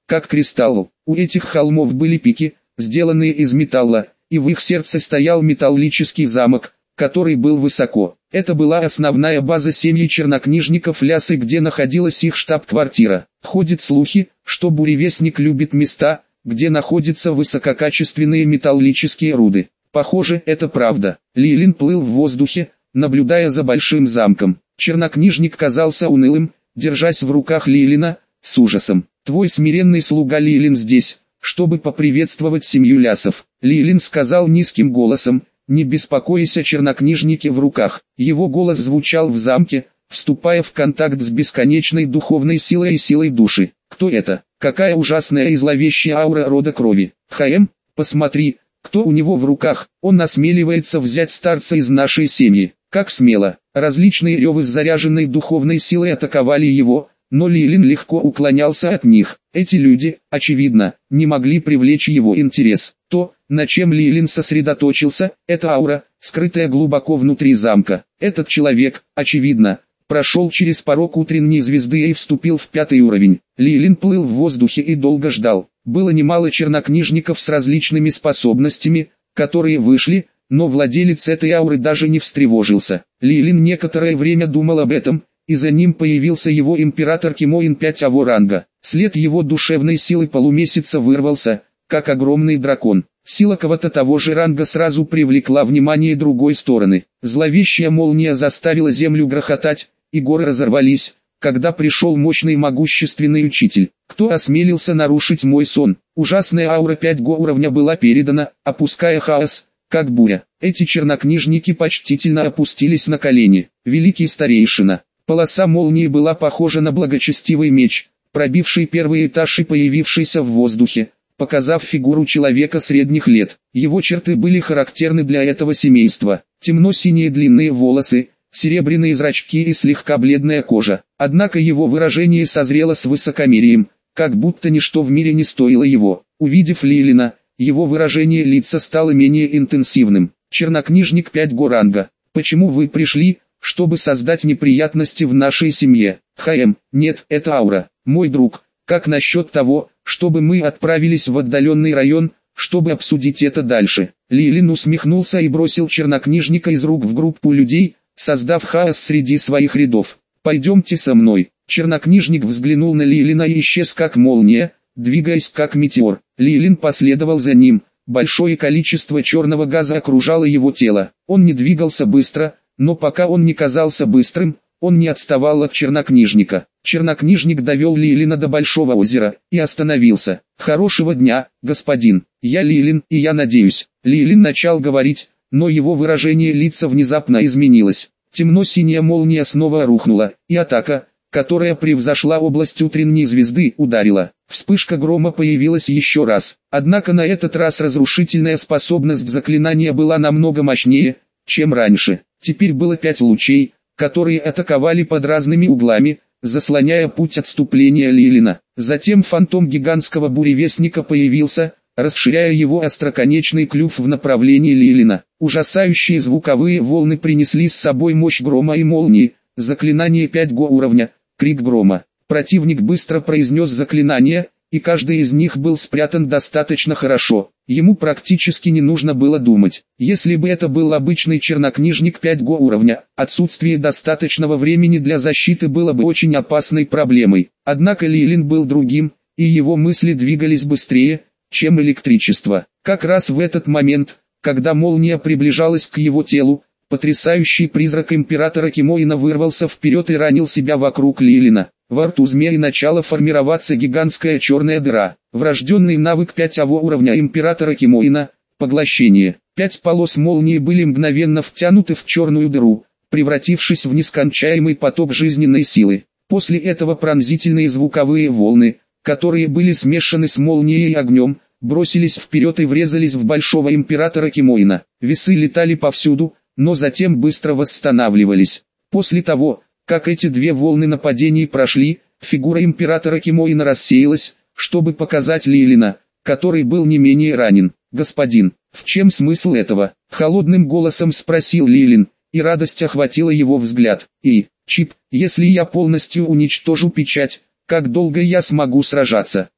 как кристалл. У этих холмов были пики, сделанные из металла, и в их сердце стоял металлический замок, который был высоко. Это была основная база семьи чернокнижников Лясы, где находилась их штаб-квартира. Ходят слухи, что буревестник любит места, где находятся высококачественные металлические руды. Похоже, это правда. Лилин плыл в воздухе, наблюдая за большим замком. Чернокнижник казался унылым, держась в руках Лилина, с ужасом. «Твой смиренный слуга Лилин здесь, чтобы поприветствовать семью Лясов», Лилин сказал низким голосом, не беспокоясь о чернокнижнике в руках. Его голос звучал в замке, вступая в контакт с бесконечной духовной силой и силой души. «Кто это? Какая ужасная и зловещая аура рода крови! Посмотри, кто у него в руках, он осмеливается взять старца из нашей семьи. Как смело!» Различные ревы с заряженной духовной силой атаковали его, но Лилин легко уклонялся от них. Эти люди, очевидно, не могли привлечь его интерес. То, на чем Лилин сосредоточился, это аура, скрытая глубоко внутри замка. Этот человек, очевидно, прошел через порог утренней звезды и вступил в 5-й уровень. Лилин плыл в воздухе и долго ждал. Было немало чернокнижников с различными способностями, которые вышли, но владелец этой ауры даже не встревожился. Лилин некоторое время думал об этом, и за ним появился его император Кимоин 5-го ранга. След его душевной силы полумесяца вырвался, как огромный дракон. Сила кого-то того же ранга сразу привлекла внимание другой стороны. Зловещая молния заставила землю грохотать, и горы разорвались, когда пришел мощный могущественный учитель. Кто осмелился нарушить мой сон? Ужасная аура 5-го уровня была передана, опуская хаос, как буря. Эти чернокнижники почтительно опустились на колени. Великий старейшина. Полоса молнии была похожа на благочестивый меч, пробивший первый этаж и появившийся в воздухе, показав фигуру человека средних лет. Его черты были характерны для этого семейства. Темно-синие длинные волосы, серебряные зрачки и слегка бледная кожа. Однако его выражение созрело с высокомерием, как будто ничто в мире не стоило его. Увидев Лилина, его выражение лица стало менее интенсивным. «Чернокнижник 5-го ранга, почему вы пришли, чтобы создать неприятности в нашей семье?» Нет, это аура. Мой друг, как насчет того, чтобы мы отправились в отдаленный район, чтобы обсудить это дальше?» Лилин усмехнулся и бросил чернокнижника из рук в группу людей, создав хаос среди своих рядов. «Пойдемте со мной». Чернокнижник взглянул на Лилина и исчез как молния, двигаясь как метеор. Лилин последовал за ним. Большое количество черного газа окружало его тело. Он не двигался быстро, но пока он не казался быстрым, он не отставал от чернокнижника. Чернокнижник довел Лилина до большого озера и остановился. «Хорошего дня, господин. Я Лилин, и я надеюсь». Лилин начал говорить, но его выражение лица внезапно изменилось. Темно-синяя молния снова рухнула, и атака, которая превзошла область утренней звезды, ударила. Вспышка грома появилась еще раз. Однако на этот раз разрушительная способность заклинания была намного мощнее, чем раньше. Теперь было 5 лучей, которые атаковали под разными углами, заслоняя путь отступления Лилина. Затем фантом гигантского буревестника появился, расширяя его остроконечный клюв в направлении Лилина. Ужасающие звуковые волны принесли с собой мощь грома и молнии, заклинание 5-го уровня, крик грома. Противник быстро произнес заклинания, и каждый из них был спрятан достаточно хорошо. Ему практически не нужно было думать. Если бы это был обычный чернокнижник 5-го уровня, отсутствие достаточного времени для защиты было бы очень опасной проблемой. Однако Лилин был другим, и его мысли двигались быстрее, чем электричество. Как раз в этот момент, когда молния приближалась к его телу, потрясающий призрак императора Кимоина вырвался вперед и ранил себя вокруг Лилина. Во рту змеи начала формироваться гигантская черная дыра. Врожденный навык 5-го уровня императора Кимоина – поглощение. 5 полос молнии были мгновенно втянуты в черную дыру, превратившись в нескончаемый поток жизненной силы. После этого пронзительные звуковые волны, которые были смешаны с молнией и огнем, бросились вперед и врезались в большого императора Кимоина. Весы летали повсюду, но затем быстро восстанавливались. После того, как эти 2 волны нападений прошли, фигура императора Кимоина рассеялась, чтобы показать Лилина, который был не менее ранен. «Господин, в чем смысл этого?» — холодным голосом спросил Лилин, и радость охватила его взгляд. Чип, если я полностью уничтожу печать, как долго я смогу сражаться?»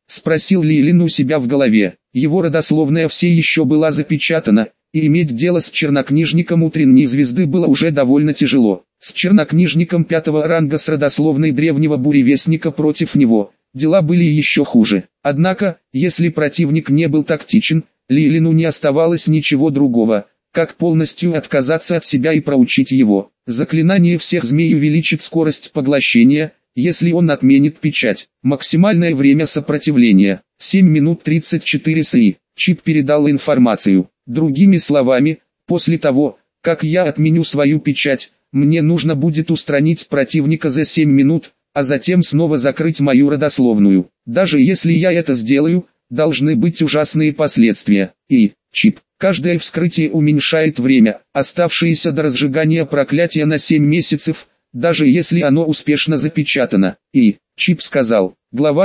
спросил Лилин у себя в голове. Его родословная все еще была запечатана, и иметь дело с чернокнижником утренней звезды было уже довольно тяжело. С чернокнижником 5-го ранга с родословной древнего буревестника против него, дела были еще хуже. Однако, если противник не был тактичен, Лилину не оставалось ничего другого, как полностью отказаться от себя и проучить его. Заклинание всех змей увеличит скорость поглощения, если он отменит печать. Максимальное время сопротивления – 7 минут 34 СИ. Чип передал информацию. Другими словами, после того, как я отменю свою печать, мне нужно будет устранить противника за 7 минут, а затем снова закрыть мою родословную. Даже если я это сделаю, должны быть ужасные последствия. И, чип, каждое вскрытие уменьшает время, оставшееся до разжигания проклятия на 7 месяцев, даже если оно успешно запечатано. И, чип сказал, глава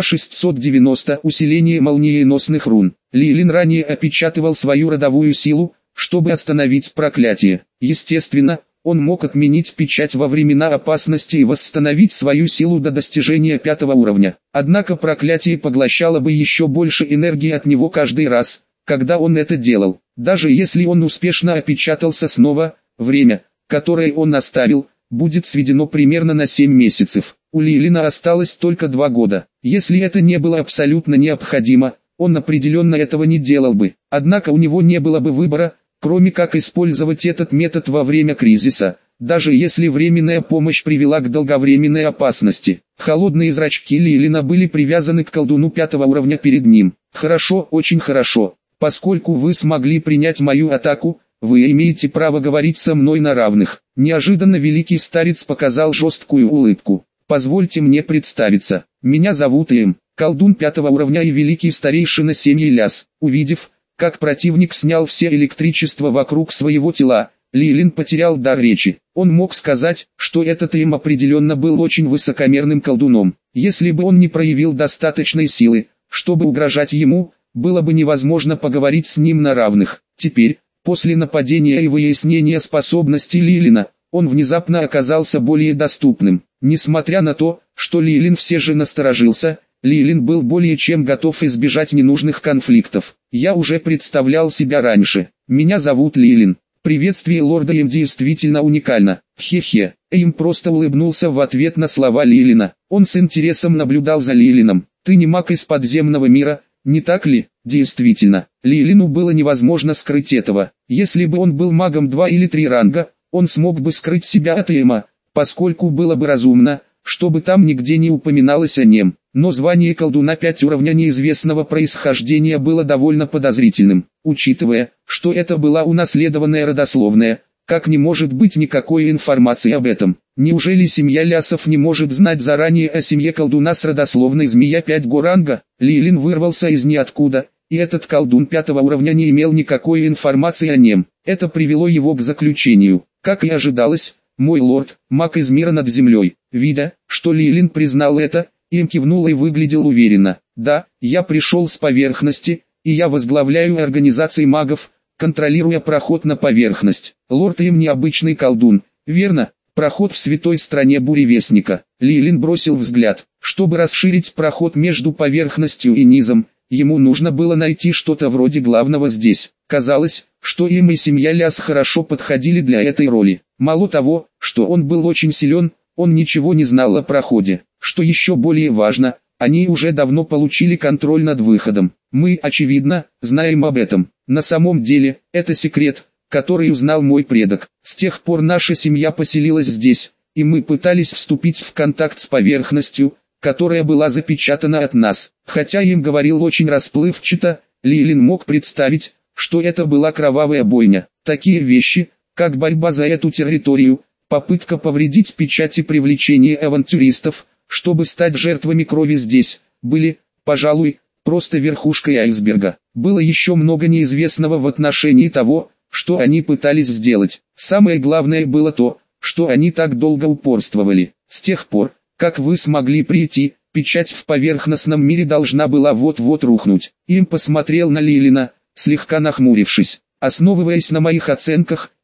690, усиление молниеносных рун. Лилин ранее опечатывал свою родовую силу, чтобы остановить проклятие. Естественно, он мог отменить печать во времена опасности и восстановить свою силу до достижения 5-го уровня. Однако проклятие поглощало бы еще больше энергии от него каждый раз, когда он это делал. Даже если он успешно опечатался снова, время, которое он оставил, будет сведено примерно на 7 месяцев. У Лилина осталось только 2 года. Если это не было абсолютно необходимо, он определенно этого не делал бы. Однако у него не было бы выбора, кроме как использовать этот метод во время кризиса, даже если временная помощь привела к долговременной опасности. Холодные зрачки Лилина были привязаны к колдуну 5-го уровня перед ним. «Хорошо, очень хорошо. Поскольку вы смогли принять мою атаку, вы имеете право говорить со мной на равных». Неожиданно великий старец показал жесткую улыбку. «Позвольте мне представиться. Меня зовут Им, колдун 5-го уровня и великий старейшина семьи Ляс». Увидев, как противник снял все электричество вокруг своего тела, Лилин потерял дар речи. Он мог сказать, что этот Им определенно был очень высокомерным колдуном. Если бы он не проявил достаточной силы, чтобы угрожать ему, было бы невозможно поговорить с ним на равных. Теперь, после нападения и выяснения способностей Лилина, он внезапно оказался более доступным. Несмотря на то, что Лилин все же насторожился, Лилин был более чем готов избежать ненужных конфликтов. «Я уже представлял себя раньше. Меня зовут Лилин. Приветствие лорда Им действительно уникально. Хе-хе». Им просто улыбнулся в ответ на слова Лилина. Он с интересом наблюдал за Лилином. «Ты не маг из подземного мира, не так ли?» Действительно, Лилину было невозможно скрыть этого. Если бы он был магом 2 или 3 ранга, он смог бы скрыть себя от Има, поскольку было бы разумно, чтобы там нигде не упоминалось о нем. Но звание колдуна 5 уровня неизвестного происхождения было довольно подозрительным, учитывая, что это была унаследованная родословная, как не может быть никакой информации об этом. Неужели семья Лясов не может знать заранее о семье колдуна с родословной змея 5-го ранга? Лилин вырвался из ниоткуда, и этот колдун 5-го уровня не имел никакой информации о нем. Это привело его к заключению. Как и ожидалось, мой лорд, маг из мира над землей. Видя, что Лилин признал это, Им кивнул и выглядел уверенно. «Да, я пришел с поверхности, и я возглавляю организации магов, контролируя проход на поверхность. Лорд Им необычный колдун, верно? Проход в святой стране буревестника». Лилин бросил взгляд. Чтобы расширить проход между поверхностью и низом, ему нужно было найти что-то вроде главного здесь. Казалось, что Им и семья Ляс хорошо подходили для этой роли. Мало того, что он был очень силен, он ничего не знал о проходе. Что еще более важно, они уже давно получили контроль над выходом. Мы, очевидно, знаем об этом. На самом деле, это секрет, который узнал мой предок. С тех пор наша семья поселилась здесь, и мы пытались вступить в контакт с поверхностью, которая была запечатана от нас. Хотя Им говорил очень расплывчато, Лилин мог представить, что это была кровавая бойня. Такие вещи, как борьба за эту территорию, попытка повредить печать и привлечение авантюристов, чтобы стать жертвами крови здесь, были, пожалуй, просто верхушкой айсберга. Было еще много неизвестного в отношении того, что они пытались сделать. Самое главное было то, что они так долго упорствовали. С тех пор, как вы смогли прийти, печать в поверхностном мире должна была вот-вот рухнуть. Им посмотрел на Лилина, слегка нахмурившись. Основываясь на моих оценках,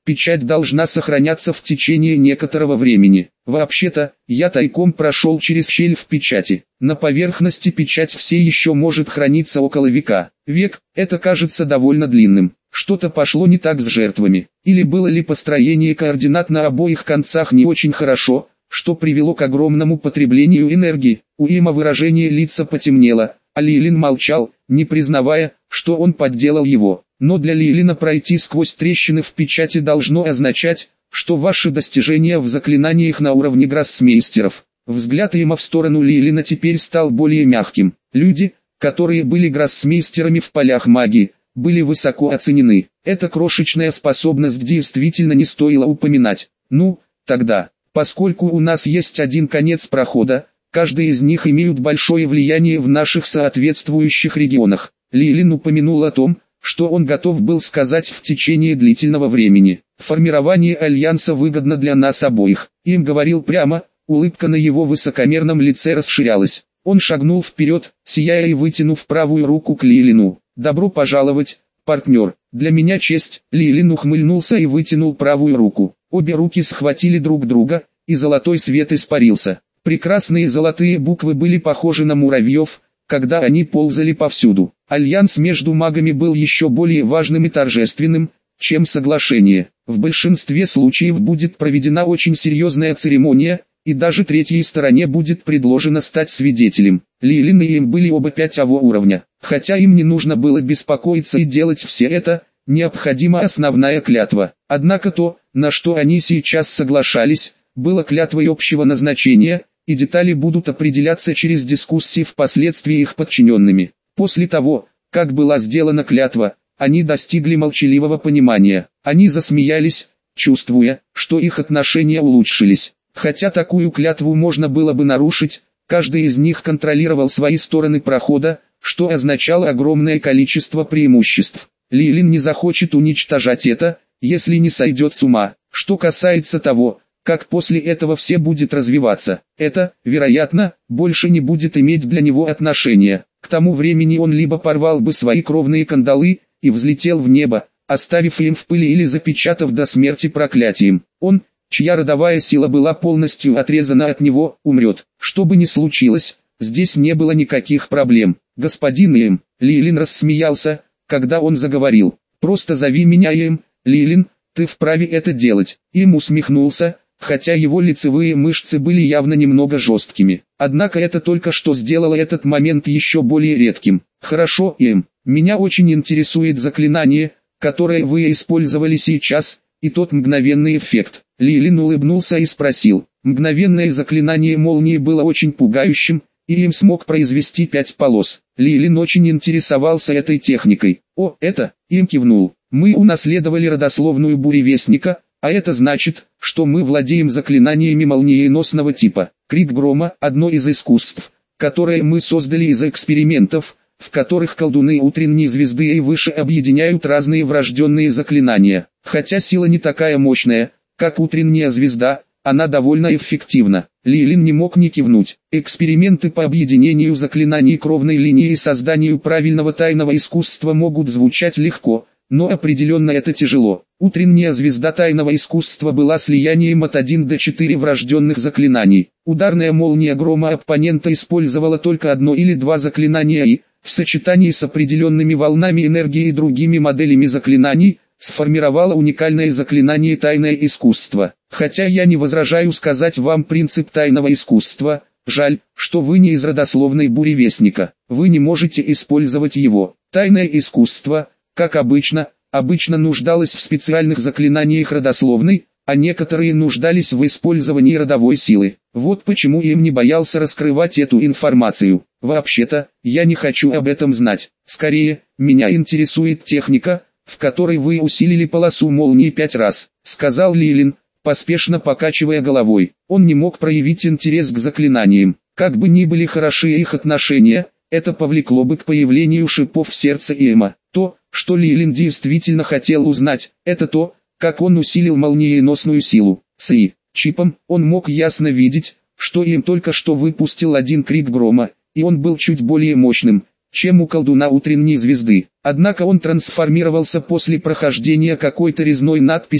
Печать должна сохраняться в течение некоторого времени. Вообще-то, я тайком прошел через щель в печати. На поверхности печать все еще может храниться около века. Век, это кажется довольно длинным. Что-то пошло не так с жертвами. Или было ли построение координат на обоих концах не очень хорошо, что привело к огромному потреблению энергии. У Има выражение лица потемнело, а Лилин молчал, не признавая, что он подделал его. Но для Лилина пройти сквозь трещины в печати должно означать, что ваши достижения в заклинаниях на уровне гроссмейстеров. Взгляд Има в сторону Лилина теперь стал более мягким. Люди, которые были гроссмейстерами в полях магии, были высоко оценены. Эта крошечная способность действительно не стоило упоминать. Ну, тогда, поскольку у нас есть один конец прохода, каждый из них имеет большое влияние в наших соответствующих регионах. Лилин упомянул о том, что он готов был сказать в течение длительного времени. Формирование альянса выгодно для нас обоих. Им говорил прямо, улыбка на его высокомерном лице расширялась. Он шагнул вперед, сияя и вытянув правую руку к Лилину. «Добро пожаловать, партнер. Для меня честь». Лилин ухмыльнулся и вытянул правую руку. Обе руки схватили друг друга, и золотой свет испарился. Прекрасные золотые буквы были похожи на муравьев, когда они ползали повсюду. Альянс между магами был еще более важным и торжественным, чем соглашение. В большинстве случаев будет проведена очень серьезная церемония, и даже третьей стороне будет предложено стать свидетелем. Лилин и им были оба 5 уровня. Хотя им не нужно было беспокоиться и делать все это, необходима основная клятва. Однако то, на что они сейчас соглашались, было клятвой общего назначения, и детали будут определяться через дискуссии впоследствии их подчиненными. После того, как была сделана клятва, они достигли молчаливого понимания. Они засмеялись, чувствуя, что их отношения улучшились. Хотя такую клятву можно было бы нарушить, каждый из них контролировал свои стороны прохода, что означало огромное количество преимуществ. Лилин не захочет уничтожать это, если не сойдет с ума. Что касается того, как после этого все будет развиваться, это, вероятно, больше не будет иметь для него отношения. К тому времени он либо порвал бы свои кровные кандалы и взлетел в небо, оставив им в пыли, или запечатав до смерти проклятием. Он, чья родовая сила была полностью отрезана от него, умрет. Что бы ни случилось, здесь не было никаких проблем. «Господин Им», Лилин рассмеялся, когда он заговорил. «Просто зови меня Им, Лилин, ты вправе это делать». Им усмехнулся, хотя его лицевые мышцы были явно немного жесткими. Однако это только что сделало этот момент еще более редким. «Хорошо, Им, меня очень интересует заклинание, которое вы использовали сейчас, и тот мгновенный эффект». Лилин улыбнулся и спросил. Мгновенное заклинание молнии было очень пугающим, и им смог произвести 5 полос. Лилин очень интересовался этой техникой. «О, это», им кивнул. «Мы унаследовали родословную буревестника, а это значит, что мы владеем заклинаниями молниеносного типа. Крик грома – одно из искусств, которое мы создали из экспериментов, в которых колдуны утренней звезды и выше объединяют разные врожденные заклинания. Хотя сила не такая мощная, как утренняя звезда, она довольно эффективна». Лилин не мог не кивнуть. Эксперименты по объединению заклинаний кровной линии и созданию правильного тайного искусства могут звучать легко, но определенно это тяжело. Утренняя звезда тайного искусства была слиянием от 1 до 4 врожденных заклинаний. Ударная молния грома оппонента использовала только одно или два заклинания и, в сочетании с определенными волнами энергии и другими моделями заклинаний, сформировала уникальное заклинание «Тайное искусство». Хотя я не возражаю сказать вам принцип тайного искусства, жаль, что вы не из родословной буревестника, вы не можете использовать его. Тайное искусство, как обычно нуждалось в специальных заклинаниях родословной, а некоторые нуждались в использовании родовой силы. Вот почему я им не боялся раскрывать эту информацию. Вообще-то, я не хочу об этом знать. Скорее, меня интересует техника, в которой вы усилили полосу молнии 5 раз, сказал Лилин, поспешно покачивая головой. Он не мог проявить интерес к заклинаниям. Как бы ни были хороши их отношения, это повлекло бы к появлению шипов в сердце Эма. То, что Лилин действительно хотел узнать, это то, как он усилил молниеносную силу. С чипом он мог ясно видеть, что им только что выпустил один крик грома, и он был чуть более мощным, чем у колдуна утренней звезды. Однако он трансформировался после прохождения какой-то резной надписи,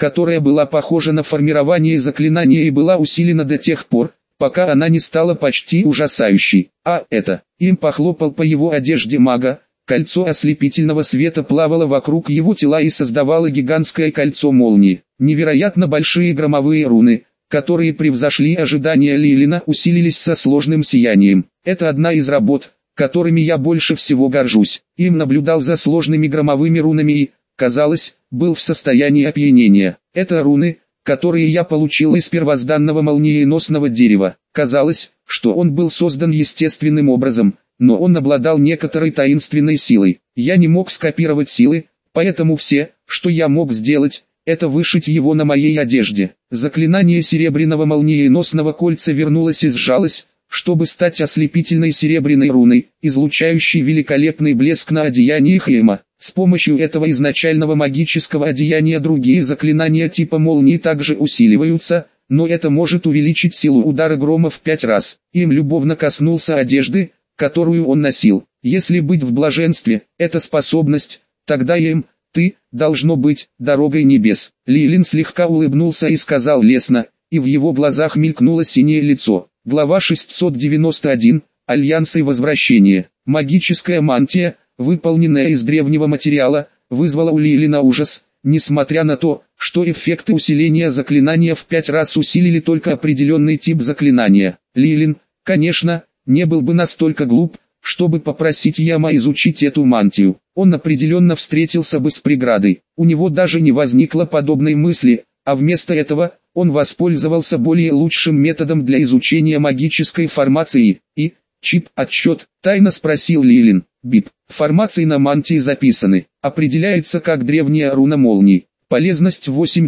которая была похожа на формирование заклинания и была усилена до тех пор, пока она не стала почти ужасающей. Им похлопал по его одежде мага, кольцо ослепительного света плавало вокруг его тела и создавало гигантское кольцо молнии. Невероятно большие громовые руны, которые превзошли ожидания Лилина, усилились со сложным сиянием. Это одна из работ, которыми я больше всего горжусь. Им наблюдал за сложными громовыми рунами и, казалось, был в состоянии опьянения. Это руны, которые я получил из первозданного молниеносного дерева. Казалось, что он был создан естественным образом, но он обладал некоторой таинственной силой. Я не мог скопировать силы, поэтому все, что я мог сделать, это вышить его на моей одежде. Заклинание серебряного молниеносного кольца вернулось и сжалось, чтобы стать ослепительной серебряной руной, излучающей великолепный блеск на одеянии Хейма. С помощью этого изначального магического одеяния другие заклинания типа молнии также усиливаются, но это может увеличить силу удара грома в 5 раз. Им любовно коснулся одежды, которую он носил. Если быть в блаженстве, это способность, тогда ты, должно быть, дорогой небес. Лилин слегка улыбнулся и сказал лестно, и в его глазах мелькнуло синее лицо. Глава 691. Альянс и возвращение. Магическая мантия, выполненная из древнего материала, вызвала у Лилина ужас, несмотря на то, что эффекты усиления заклинания в 5 раз усилили только определенный тип заклинания. Лилин, конечно, не был бы настолько глуп, чтобы попросить Яма изучить эту мантию. Он определенно встретился бы с преградой. У него даже не возникло подобной мысли, а вместо этого, он воспользовался более лучшим методом для изучения магической формации. Чип, отчет, тайно спросил Лилин. Бип, формации на мантии записаны. Определяется как древняя руна молний. Полезность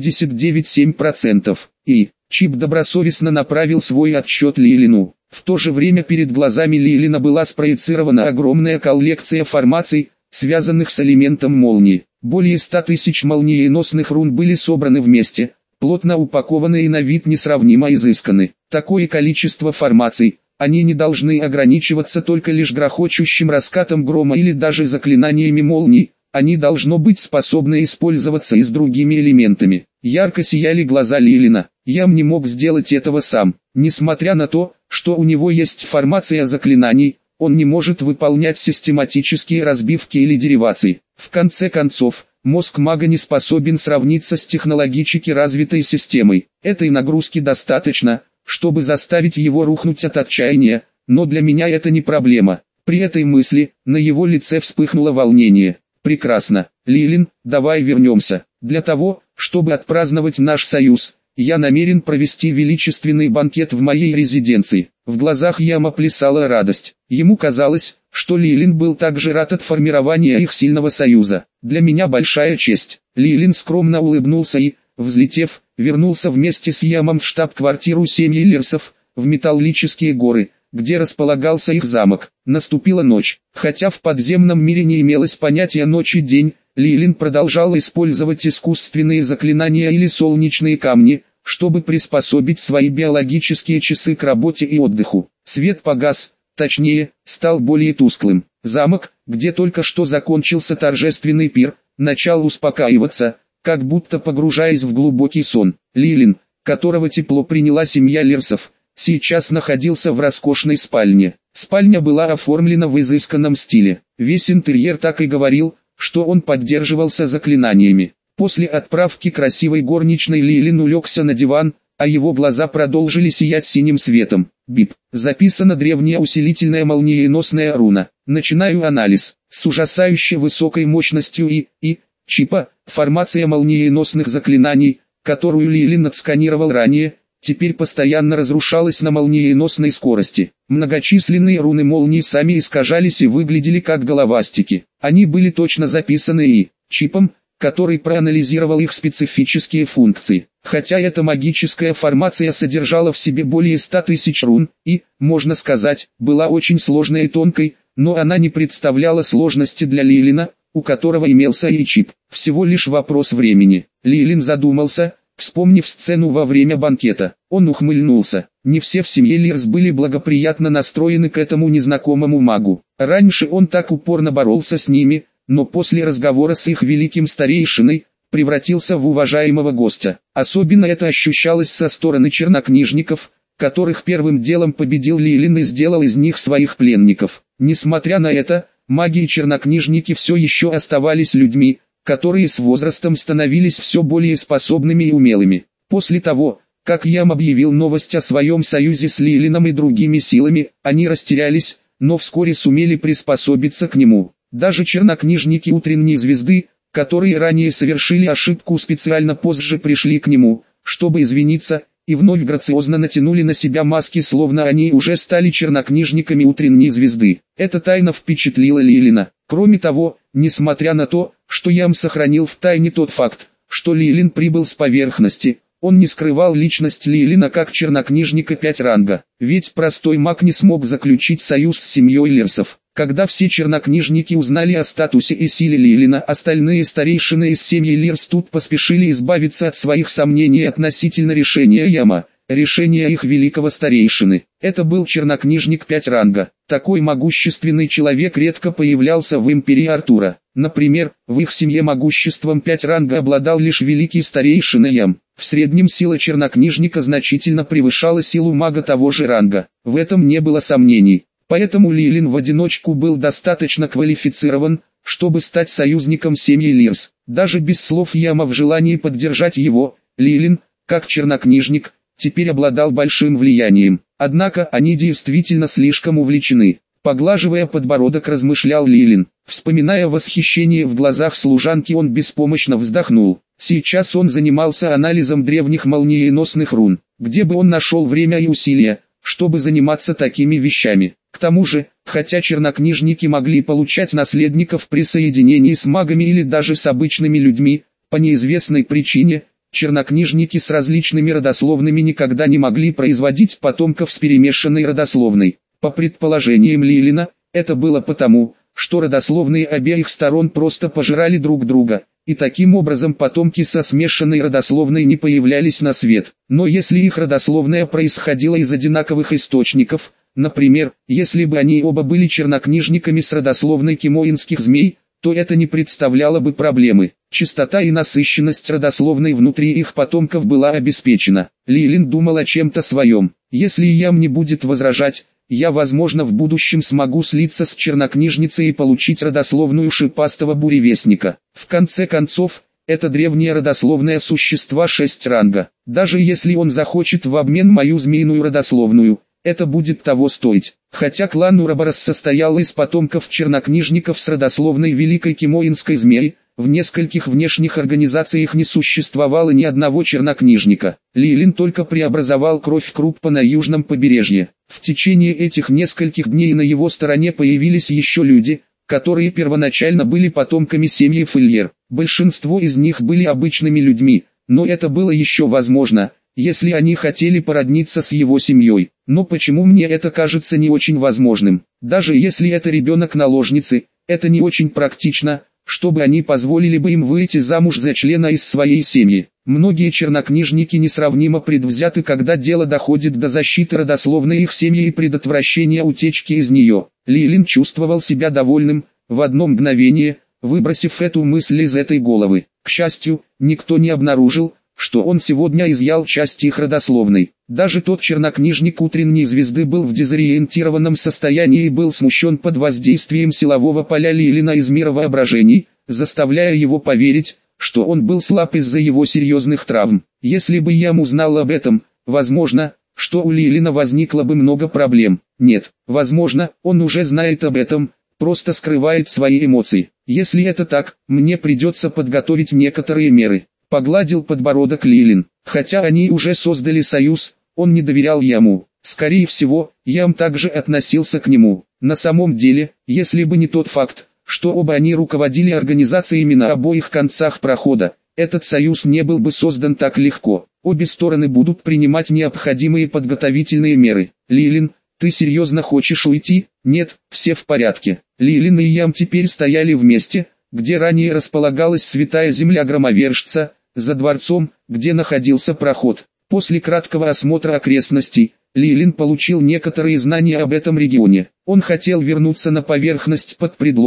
89,7%. Чип добросовестно направил свой отчет Лилину. В то же время перед глазами Лилина была спроецирована огромная коллекция формаций, связанных с элементом молнии. Более 100 тысяч молниеносных рун были собраны вместе, плотно упакованы и на вид несравнимо изысканы. Такое количество формаций, они не должны ограничиваться только лишь грохочущим раскатом грома или даже заклинаниями молний, они должно быть способны использоваться и с другими элементами. Ярко сияли глаза Лилина. Ям не мог сделать этого сам. Несмотря на то, что у него есть формация заклинаний, он не может выполнять систематические разбивки или деривации. В конце концов, мозг мага не способен сравниться с технологически развитой системой. Этой нагрузки достаточно, чтобы заставить его рухнуть от отчаяния, но для меня это не проблема. При этой мысли, на его лице вспыхнуло волнение. Прекрасно, Лилин, давай вернемся. Для того, чтобы отпраздновать наш союз, я намерен провести величественный банкет в моей резиденции. В глазах Яма плясала радость. Ему казалось, что Лилин был также рад от формирования их сильного союза. Для меня большая честь. Лилин скромно улыбнулся и, взлетев, вернулся вместе с Ямом в штаб-квартиру семьи Лирсов, в Металлические горы, где располагался их замок. Наступила ночь. Хотя в подземном мире не имелось понятия ночь и день, Лилин продолжал использовать искусственные заклинания или солнечные камни, чтобы приспособить свои биологические часы к работе и отдыху. Свет погас, точнее, стал более тусклым. Замок, где только что закончился торжественный пир, начал успокаиваться, как будто погружаясь в глубокий сон. Лилин, которого тепло приняла семья Лирсов, сейчас находился в роскошной спальне. Спальня была оформлена в изысканном стиле. Весь интерьер так и говорил, что он поддерживался заклинаниями. После отправки красивой горничной Лилин улегся на диван, а его глаза продолжили сиять синим светом. Бип. Записана древняя усилительная молниеносная руна. Начинаю анализ. С ужасающе высокой мощностью чипа, формация молниеносных заклинаний, которую Лилин отсканировал ранее, теперь постоянно разрушалась на молниеносной скорости. Многочисленные руны молнии сами искажались и выглядели как головастики. Они были точно записаны чипом, который проанализировал их специфические функции. Хотя эта магическая формация содержала в себе более 100 тысяч рун, можно сказать, была очень сложной и тонкой, но она не представляла сложности для Лилина, у которого имелся чип. Всего лишь вопрос времени. Лилин задумался, вспомнив сцену во время банкета. Он ухмыльнулся. Не все в семье Лирс были благоприятно настроены к этому незнакомому магу. Раньше он так упорно боролся с ними, но после разговора с их великим старейшиной, превратился в уважаемого гостя. Особенно это ощущалось со стороны чернокнижников, которых первым делом победил Лилин и сделал из них своих пленников. Несмотря на это, маги и чернокнижники все еще оставались людьми, которые с возрастом становились все более способными и умелыми. После того, как Ям объявил новость о своем союзе с Лилином и другими силами, они растерялись, но вскоре сумели приспособиться к нему. Даже чернокнижники утренней звезды, которые ранее совершили ошибку, специально позже пришли к нему, чтобы извиниться, и вновь грациозно натянули на себя маски, словно они уже стали чернокнижниками утренней звезды. Это тайна впечатлила Лилина. Кроме того, несмотря на то, что Ям сохранил в тайне тот факт, что Лилин прибыл с поверхности, он не скрывал личность Лилина как чернокнижника 5 ранга, ведь простой маг не смог заключить союз с семьей Лирсов. Когда все чернокнижники узнали о статусе и силе Лилина, остальные старейшины из семьи Лирс тут поспешили избавиться от своих сомнений относительно решения Яма, решения их великого старейшины. Это был чернокнижник 5 ранга. Такой могущественный человек редко появлялся в империи Артура. Например, в их семье могуществом 5 ранга обладал лишь великий старейшина Ям. В среднем сила чернокнижника значительно превышала силу мага того же ранга. В этом не было сомнений. Поэтому Лилин в одиночку был достаточно квалифицирован, чтобы стать союзником семьи Лирс. Даже без слов Яма в желании поддержать его, Лилин, как чернокнижник, теперь обладал большим влиянием. Однако они действительно слишком увлечены. Поглаживая подбородок, размышлял Лилин. Вспоминая восхищение в глазах служанки, он беспомощно вздохнул. Сейчас он занимался анализом древних молниеносных рун. Где бы он нашел время и усилия, чтобы заниматься такими вещами? К тому же, хотя чернокнижники могли получать наследников при соединении с магами или даже с обычными людьми, по неизвестной причине, чернокнижники с различными родословными никогда не могли производить потомков с перемешанной родословной. По предположениям Лилина, это было потому, что родословные обеих сторон просто пожирали друг друга, и таким образом потомки со смешанной родословной не появлялись на свет. Но если их родословная происходила из одинаковых источников, например, если бы они оба были чернокнижниками с родословной кимоинских змей, то это не представляло бы проблемы. Чистота и насыщенность родословной внутри их потомков была обеспечена. Лилин думал о чем-то своем. Если Ям не будет возражать, я, возможно, в будущем смогу слиться с чернокнижницей и получить родословную шипастого буревестника. В конце концов, это древнее родословное существо 6 ранга. Даже если он захочет в обмен мою змеиную родословную, это будет того стоить. Хотя клан Ураборос состоял из потомков чернокнижников с родословной великой кимоинской змеи, в нескольких внешних организациях не существовало ни одного чернокнижника. Лилин только преобразовал кровь Круппа на южном побережье. В течение этих нескольких дней на его стороне появились еще люди, которые первоначально были потомками семьи Фильер. Большинство из них были обычными людьми, но это было еще возможно, если они хотели породниться с его семьей. Но почему мне это кажется не очень возможным? Даже если это ребенок наложницы, это не очень практично, чтобы они позволили бы им выйти замуж за члена из своей семьи. Многие чернокнижники несравнимо предвзяты, когда дело доходит до защиты родословной их семьи и предотвращения утечки из нее. Лилин чувствовал себя довольным, в одно мгновение, выбросив эту мысль из этой головы. К счастью, никто не обнаружил, что он сегодня изъял часть их родословной. Даже тот чернокнижник утренней звезды был в дезориентированном состоянии и был смущен под воздействием силового поля Лилина из мира воображений, заставляя его поверить, что он был слаб из-за его серьезных травм. Если бы Ям узнал об этом, возможно, что у Лилина возникло бы много проблем. Нет, возможно, он уже знает об этом, просто скрывает свои эмоции. Если это так, мне придется подготовить некоторые меры. Погладил подбородок Лилин. Хотя они уже создали союз, он не доверял Яму. Скорее всего, Ям также относился к нему. На самом деле, если бы не тот факт, что оба они руководили организациями на обоих концах прохода, этот союз не был бы создан так легко. Обе стороны будут принимать необходимые подготовительные меры. Лилин, ты серьезно хочешь уйти? Нет, все в порядке. Лилин и Ям теперь стояли вместе, где ранее располагалась святая земля громовержца, за дворцом, где находился проход. После краткого осмотра окрестностей, Лилин получил некоторые знания об этом регионе. Он хотел вернуться на поверхность под предлогом,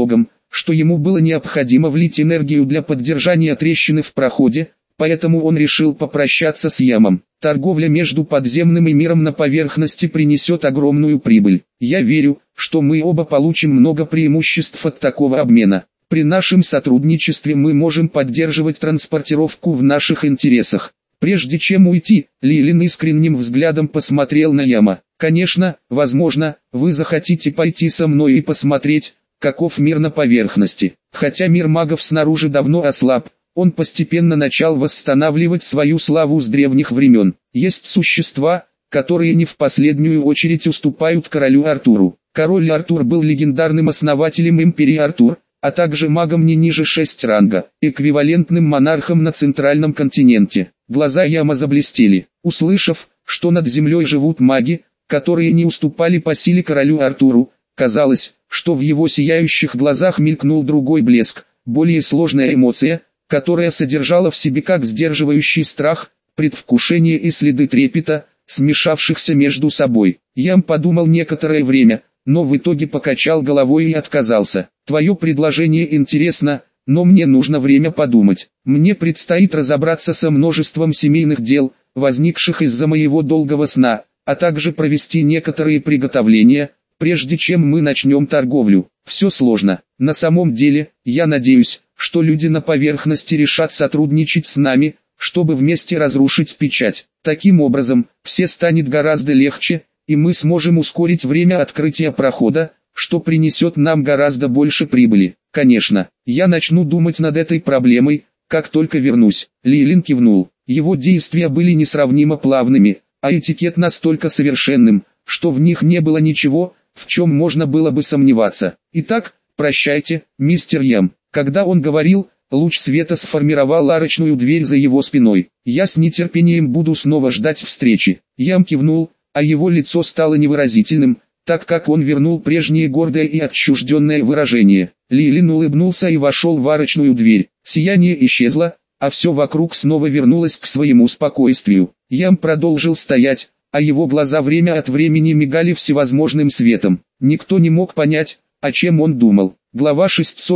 что ему было необходимо влить энергию для поддержания трещины в проходе, поэтому он решил попрощаться с Ямом. Торговля между подземным и миром на поверхности принесет огромную прибыль. Я верю, что мы оба получим много преимуществ от такого обмена. При нашем сотрудничестве мы можем поддерживать транспортировку в наших интересах. Прежде чем уйти, Лилин искренним взглядом посмотрел на Яма. Конечно, возможно, вы захотите пойти со мной и посмотреть, каков мир на поверхности. Хотя мир магов снаружи давно ослаб, он постепенно начал восстанавливать свою славу с древних времен. Есть существа, которые не в последнюю очередь уступают королю Артуру. Король Артур был легендарным основателем империи Артур, а также магом не ниже 6 ранга, эквивалентным монархом на центральном континенте. Глаза Яма заблестели, услышав, что над землей живут маги, которые не уступали по силе королю Артуру. Казалось, что в его сияющих глазах мелькнул другой блеск, более сложная эмоция, которая содержала в себе как сдерживающий страх, предвкушение и следы трепета, смешавшихся между собой. Ям подумал некоторое время, но в итоге покачал головой и отказался. «Твое предложение интересно, но мне нужно время подумать. Мне предстоит разобраться со множеством семейных дел, возникших из-за моего долгого сна, а также провести некоторые приготовления, прежде чем мы начнем торговлю. Все сложно. На самом деле, я надеюсь, что люди на поверхности решат сотрудничать с нами, чтобы вместе разрушить печать. Таким образом, все станет гораздо легче, и мы сможем ускорить время открытия прохода, что принесет нам гораздо больше прибыли. Конечно, я начну думать над этой проблемой, как только вернусь». Лилин кивнул. Его действия были несравнимо плавными, а этикет настолько совершенным, что в них не было ничего, в чем можно было бы сомневаться. «Итак, прощайте, мистер Ям». Когда он говорил, луч света сформировал арочную дверь за его спиной. «Я с нетерпением буду снова ждать встречи». Ям кивнул, а его лицо стало невыразительным, так как он вернул прежнее гордое и отчужденное выражение. Лилин улыбнулся и вошел в арочную дверь. Сияние исчезло, а все вокруг снова вернулось к своему спокойствию. Ям продолжил стоять, а его глаза время от времени мигали всевозможным светом. Никто не мог понять, о чем он думал. Глава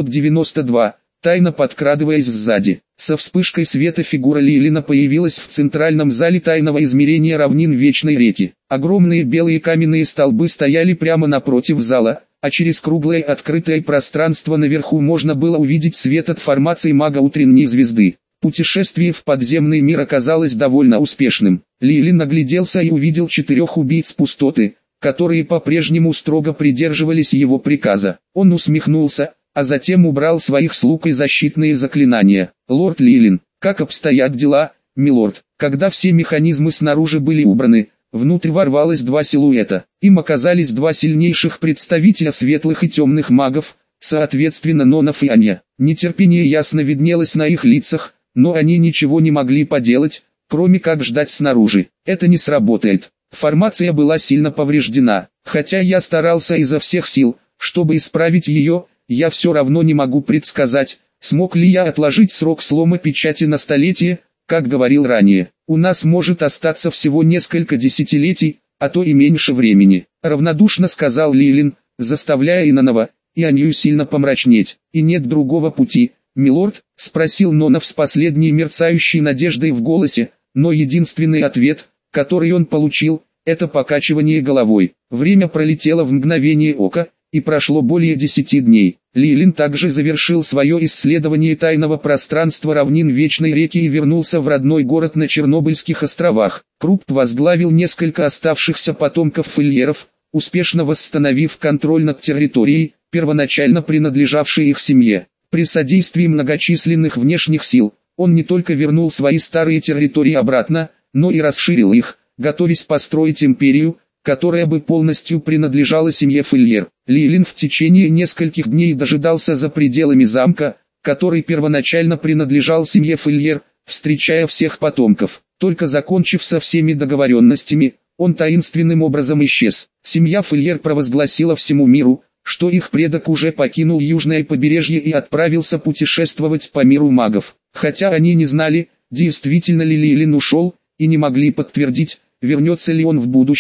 692. Тайно подкрадываясь сзади. Со вспышкой света фигура Лилина появилась в центральном зале тайного измерения равнин Вечной реки. Огромные белые каменные столбы стояли прямо напротив зала, а через круглое открытое пространство наверху можно было увидеть свет от формации мага утренней звезды. Путешествие в подземный мир оказалось довольно успешным. Лилин нагляделся и увидел 4 убийц пустоты, которые по-прежнему строго придерживались его приказа. Он усмехнулся, а затем убрал своих слуг и защитные заклинания. «Лорд Лилин, как обстоят дела, милорд?» Когда все механизмы снаружи были убраны, внутрь ворвалось 2 силуэта. Им оказались 2 сильнейших представителя светлых и темных магов, соответственно Нонов и Анья. Нетерпение ясно виднелось на их лицах, но они ничего не могли поделать, кроме как ждать снаружи. «Это не сработает. Формация была сильно повреждена. Хотя я старался изо всех сил, чтобы исправить ее, я все равно не могу предсказать, смог ли я отложить срок слома печати на столетие, как говорил ранее. У нас может остаться всего несколько десятилетий, а то и меньше времени», — равнодушно сказал Лилин, заставляя Инанова и Анью сильно помрачнеть. «И нет другого пути, милорд?» — спросил Нонов с последней мерцающей надеждой в голосе, но единственный ответ, который он получил, это покачивание головой. Время пролетело в мгновение ока, и прошло более 10 дней. Лилин также завершил свое исследование тайного пространства равнин Вечной реки и вернулся в родной город на Чернобыльских островах. Крупп возглавил несколько оставшихся потомков фильеров, успешно восстановив контроль над территорией, первоначально принадлежавшей их семье. При содействии многочисленных внешних сил, он не только вернул свои старые территории обратно, но и расширил их, готовясь построить империю, которая бы полностью принадлежала семье Фильер. Лилин в течение нескольких дней дожидался за пределами замка, который первоначально принадлежал семье Фильер, встречая всех потомков. Только закончив со всеми договоренностями, он таинственным образом исчез. Семья Фильер провозгласила всему миру, что их предок уже покинул южное побережье и отправился путешествовать по миру магов. Хотя они не знали, действительно ли Лилин ушел, и не могли подтвердить, вернется ли он в будущем,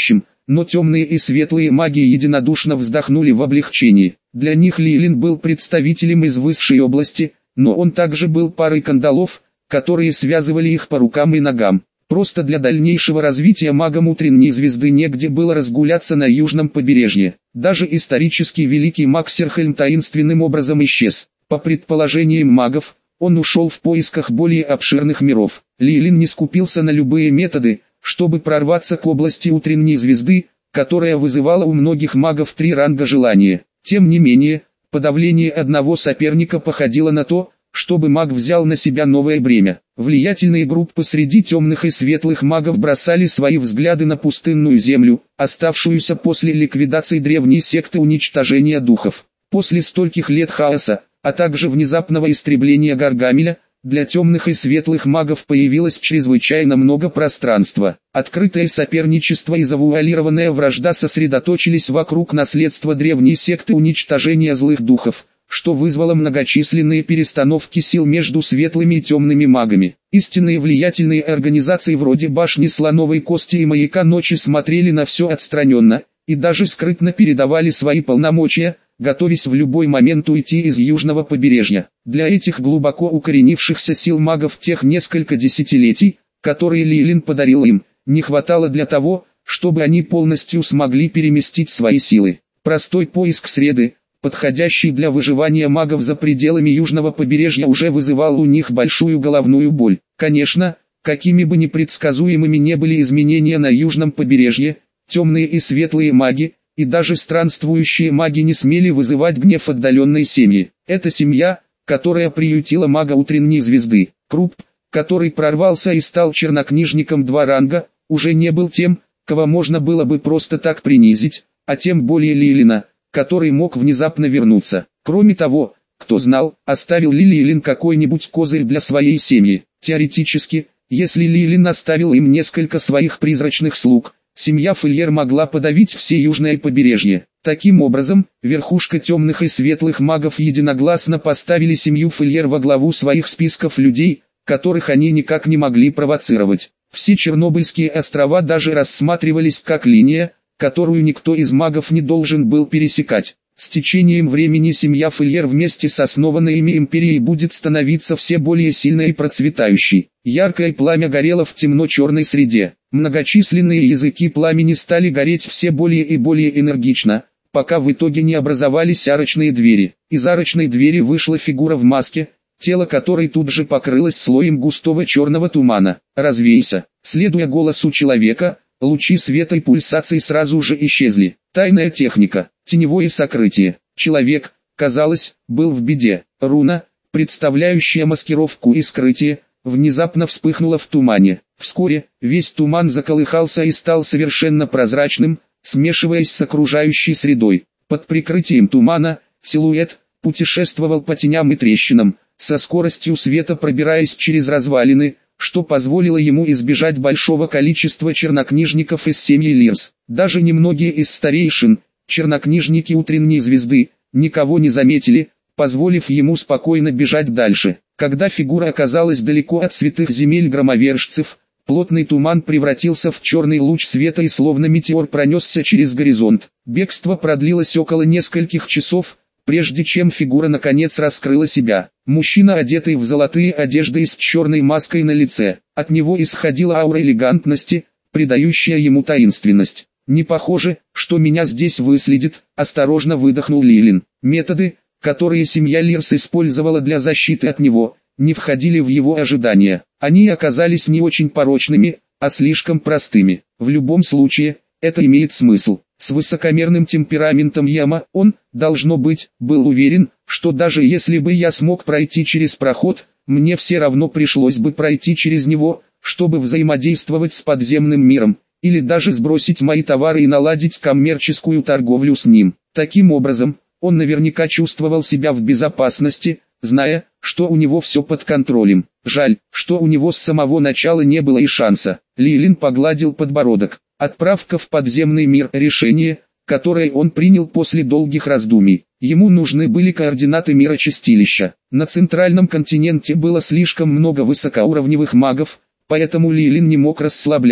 но темные и светлые маги единодушно вздохнули в облегчении. Для них Лилин был представителем из высшей области, но он также был парой кандалов, которые связывали их по рукам и ногам. Просто для дальнейшего развития магам утренней звезды негде было разгуляться на южном побережье. Даже исторически великий маг Серхельм таинственным образом исчез. По предположениям магов, он ушел в поисках более обширных миров. Лилин не скупился на любые методы, чтобы прорваться к области утренней звезды, которая вызывала у многих магов 3 ранга желания. Тем не менее, подавление одного соперника походило на то, чтобы маг взял на себя новое бремя. Влиятельные группы среди темных и светлых магов бросали свои взгляды на пустынную землю, оставшуюся после ликвидации древней секты уничтожения духов. После стольких лет хаоса, а также внезапного истребления Гаргамеля, для темных и светлых магов появилось чрезвычайно много пространства. Открытое соперничество и завуалированная вражда сосредоточились вокруг наследства древней секты уничтожения злых духов, что вызвало многочисленные перестановки сил между светлыми и темными магами. Истинные влиятельные организации вроде Башни Слоновой Кости и Маяка Ночи смотрели на все отстраненно, и даже скрытно передавали свои полномочия, готовясь в любой момент уйти из южного побережья. Для этих глубоко укоренившихся сил магов тех несколько десятилетий, которые Лилин подарил им, не хватало для того, чтобы они полностью смогли переместить свои силы. Простой поиск среды, подходящий для выживания магов за пределами южного побережья, уже вызывал у них большую головную боль. Конечно, какими бы непредсказуемыми не были изменения на южном побережье, темные и светлые маги, и даже странствующие маги не смели вызывать гнев отдаленной семьи. Эта семья, которая приютила мага утренней звезды, Круп, который прорвался и стал чернокнижником 2 ранга, уже не был тем, кого можно было бы просто так принизить, а тем более Лилина, который мог внезапно вернуться. Кроме того, кто знал, оставил ли Лилин какой-нибудь козырь для своей семьи. Теоретически, если Лилин оставил им несколько своих призрачных слуг, семья Фельер могла подавить все южное побережье. Таким образом, верхушка темных и светлых магов единогласно поставили семью Фельер во главу своих списков людей, которых они никак не могли провоцировать. Все Чернобыльские острова даже рассматривались как линия, которую никто из магов не должен был пересекать. С течением времени семья Фельер вместе с основанной ими империей будет становиться все более сильной и процветающей. Яркое пламя горело в темно-черной среде. Многочисленные языки пламени стали гореть все более и более энергично, пока в итоге не образовались арочные двери. Из арочной двери вышла фигура в маске, тело которой тут же покрылось слоем густого черного тумана. «Развейся!» Следуя голосу человека, лучи света и пульсации сразу же исчезли. Тайная техника, теневое сокрытие. Человек, казалось, был в беде. Руна, представляющая маскировку и скрытие, внезапно вспыхнула в тумане. Вскоре, весь туман заколыхался и стал совершенно прозрачным, смешиваясь с окружающей средой. Под прикрытием тумана, силуэт, путешествовал по теням и трещинам, со скоростью света пробираясь через развалины, что позволило ему избежать большого количества чернокнижников из семьи Лирс. Даже немногие из старейшин, чернокнижники утренней звезды, никого не заметили, позволив ему спокойно бежать дальше. Когда фигура оказалась далеко от святых земель громовержцев, плотный туман превратился в черный луч света и словно метеор пронесся через горизонт. Бегство продлилось около нескольких часов, прежде чем фигура наконец раскрыла себя. Мужчина, одетый в золотые одежды и с черной маской на лице. От него исходила аура элегантности, придающая ему таинственность. «Не похоже, что меня здесь выследит», — осторожно выдохнул Лилин. Методы, которые семья Лирс использовала для защиты от него, не входили в его ожидания. Они оказались не очень порочными, а слишком простыми. В любом случае, это имеет смысл. С высокомерным темпераментом Яма он, должно быть, был уверен, что даже если бы я смог пройти через проход, мне все равно пришлось бы пройти через него, чтобы взаимодействовать с подземным миром, или даже сбросить мои товары и наладить коммерческую торговлю с ним. Таким образом, он наверняка чувствовал себя в безопасности, зная, что у него все под контролем. Жаль, что у него с самого начала не было и шанса. Лилин погладил подбородок. Отправка в подземный мир – решение, которое он принял после долгих раздумий. Ему нужны были координаты мира чистилища. На центральном континенте было слишком много высокоуровневых магов, поэтому Лилин не мог расслабляться.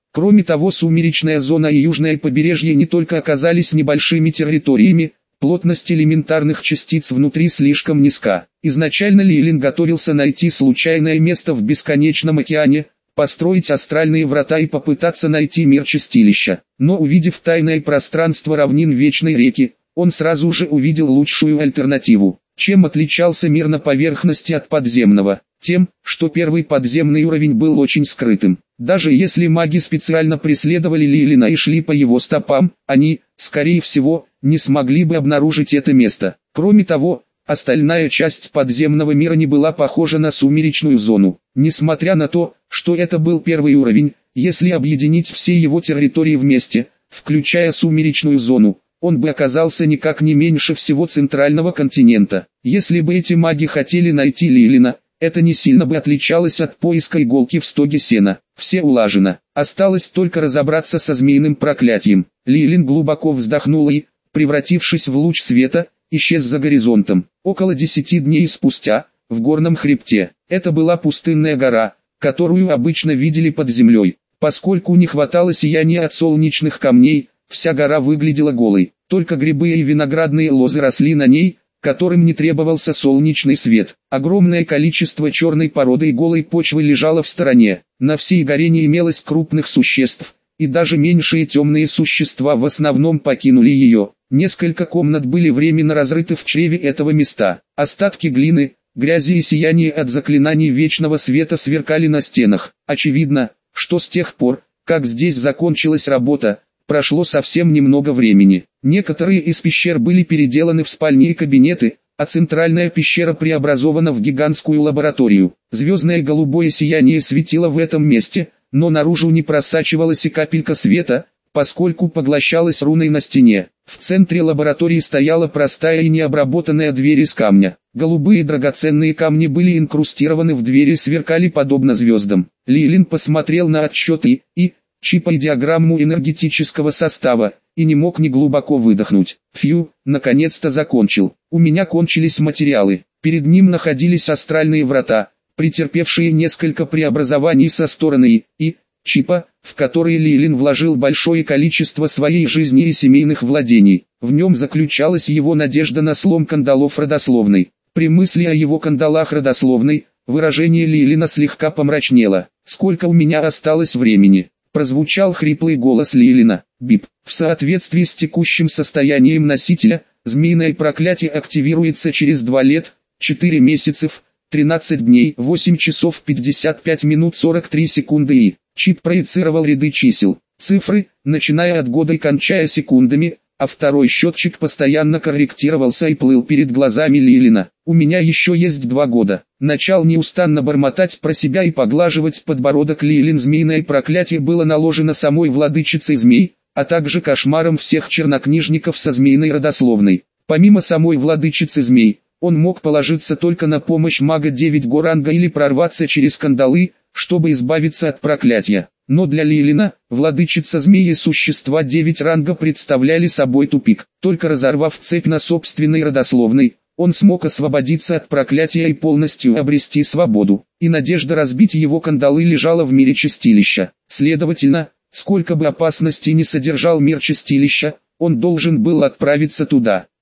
Кроме того, сумеречная зона и южное побережье не только оказались небольшими территориями, плотность элементарных частиц внутри слишком низка. Изначально Лейлин готовился найти случайное место в бесконечном океане, построить астральные врата и попытаться найти мир чистилища. Но увидев тайное пространство равнин Вечной реки, он сразу же увидел лучшую альтернативу. Чем отличался мир на поверхности от подземного? Тем, что первый подземный уровень был очень скрытым. Даже если маги специально преследовали Лейлина и шли по его стопам, они, скорее всего, не смогли бы обнаружить это место. Кроме того, остальная часть подземного мира не была похожа на сумеречную зону. Несмотря на то, что это был первый уровень, если объединить все его территории вместе, включая сумеречную зону, он бы оказался никак не меньше всего центрального континента. Если бы эти маги хотели найти Лейлина, это не сильно бы отличалось от поиска иголки в стоге сена. Все улажено. Осталось только разобраться со змеиным проклятием. Лейлин глубоко вздохнул и, превратившись в луч света, исчез за горизонтом. Около 10 дней спустя, в горном хребте, это была пустынная гора, которую обычно видели под землей. Поскольку не хватало сияния от солнечных камней, вся гора выглядела голой. Только грибы и виноградные лозы росли на ней, которым не требовался солнечный свет. Огромное количество черной породы и голой почвы лежало в стороне. На всей горе не имелось крупных существ, и даже меньшие темные существа в основном покинули ее. Несколько комнат были временно разрыты в чреве этого места. Остатки глины, грязи и сияние от заклинаний вечного света сверкали на стенах. Очевидно, что с тех пор, как здесь закончилась работа, прошло совсем немного времени. Некоторые из пещер были переделаны в спальни и кабинеты, а центральная пещера преобразована в гигантскую лабораторию. Звездное голубое сияние светило в этом месте, но наружу не просачивалась и капелька света, поскольку поглощалась руной на стене. В центре лаборатории стояла простая и необработанная дверь из камня. Голубые драгоценные камни были инкрустированы в двери и сверкали подобно звездам. Лейлин посмотрел на отсчеты и чипа и диаграмму энергетического состава, и не мог ни глубоко выдохнуть. Фью, наконец-то закончил. У меня кончились материалы. Перед ним находились астральные врата, претерпевшие несколько преобразований со стороны и чипа, в который Лейлин вложил большое количество своей жизни и семейных владений. В нем заключалась его надежда на слом кандалов родословной. При мысли о его кандалах родословной, выражение Лейлина слегка помрачнело. «Сколько у меня осталось времени?» Прозвучал хриплый голос Лейлина. Бип. В соответствии с текущим состоянием носителя, змеиное проклятие активируется через 2 лет, 4 месяцев, 13 дней, 8 часов 55 минут 43 секунды и чип проецировал ряды чисел, цифры, начиная от года и кончая секундами, а второй счетчик постоянно корректировался и плыл перед глазами Лейлина. «У меня еще есть 2 года». Начал неустанно бормотать про себя и поглаживать подбородок Лейлин. Змеиное проклятие было наложено самой владычицей змей, а также кошмаром всех чернокнижников со змеиной родословной. Помимо самой владычицы змей, он мог положиться только на помощь мага 9 ранга или прорваться через кандалы, чтобы избавиться от проклятия. Но для Лейлина, владычица змеи и существа 9 ранга представляли собой тупик. Только разорвав цепь на собственной родословной, он смог освободиться от проклятия и полностью обрести свободу. И надежда разбить его кандалы лежала в мире чистилища. Следовательно, сколько бы опасностей не содержал мир чистилища, он должен был отправиться туда.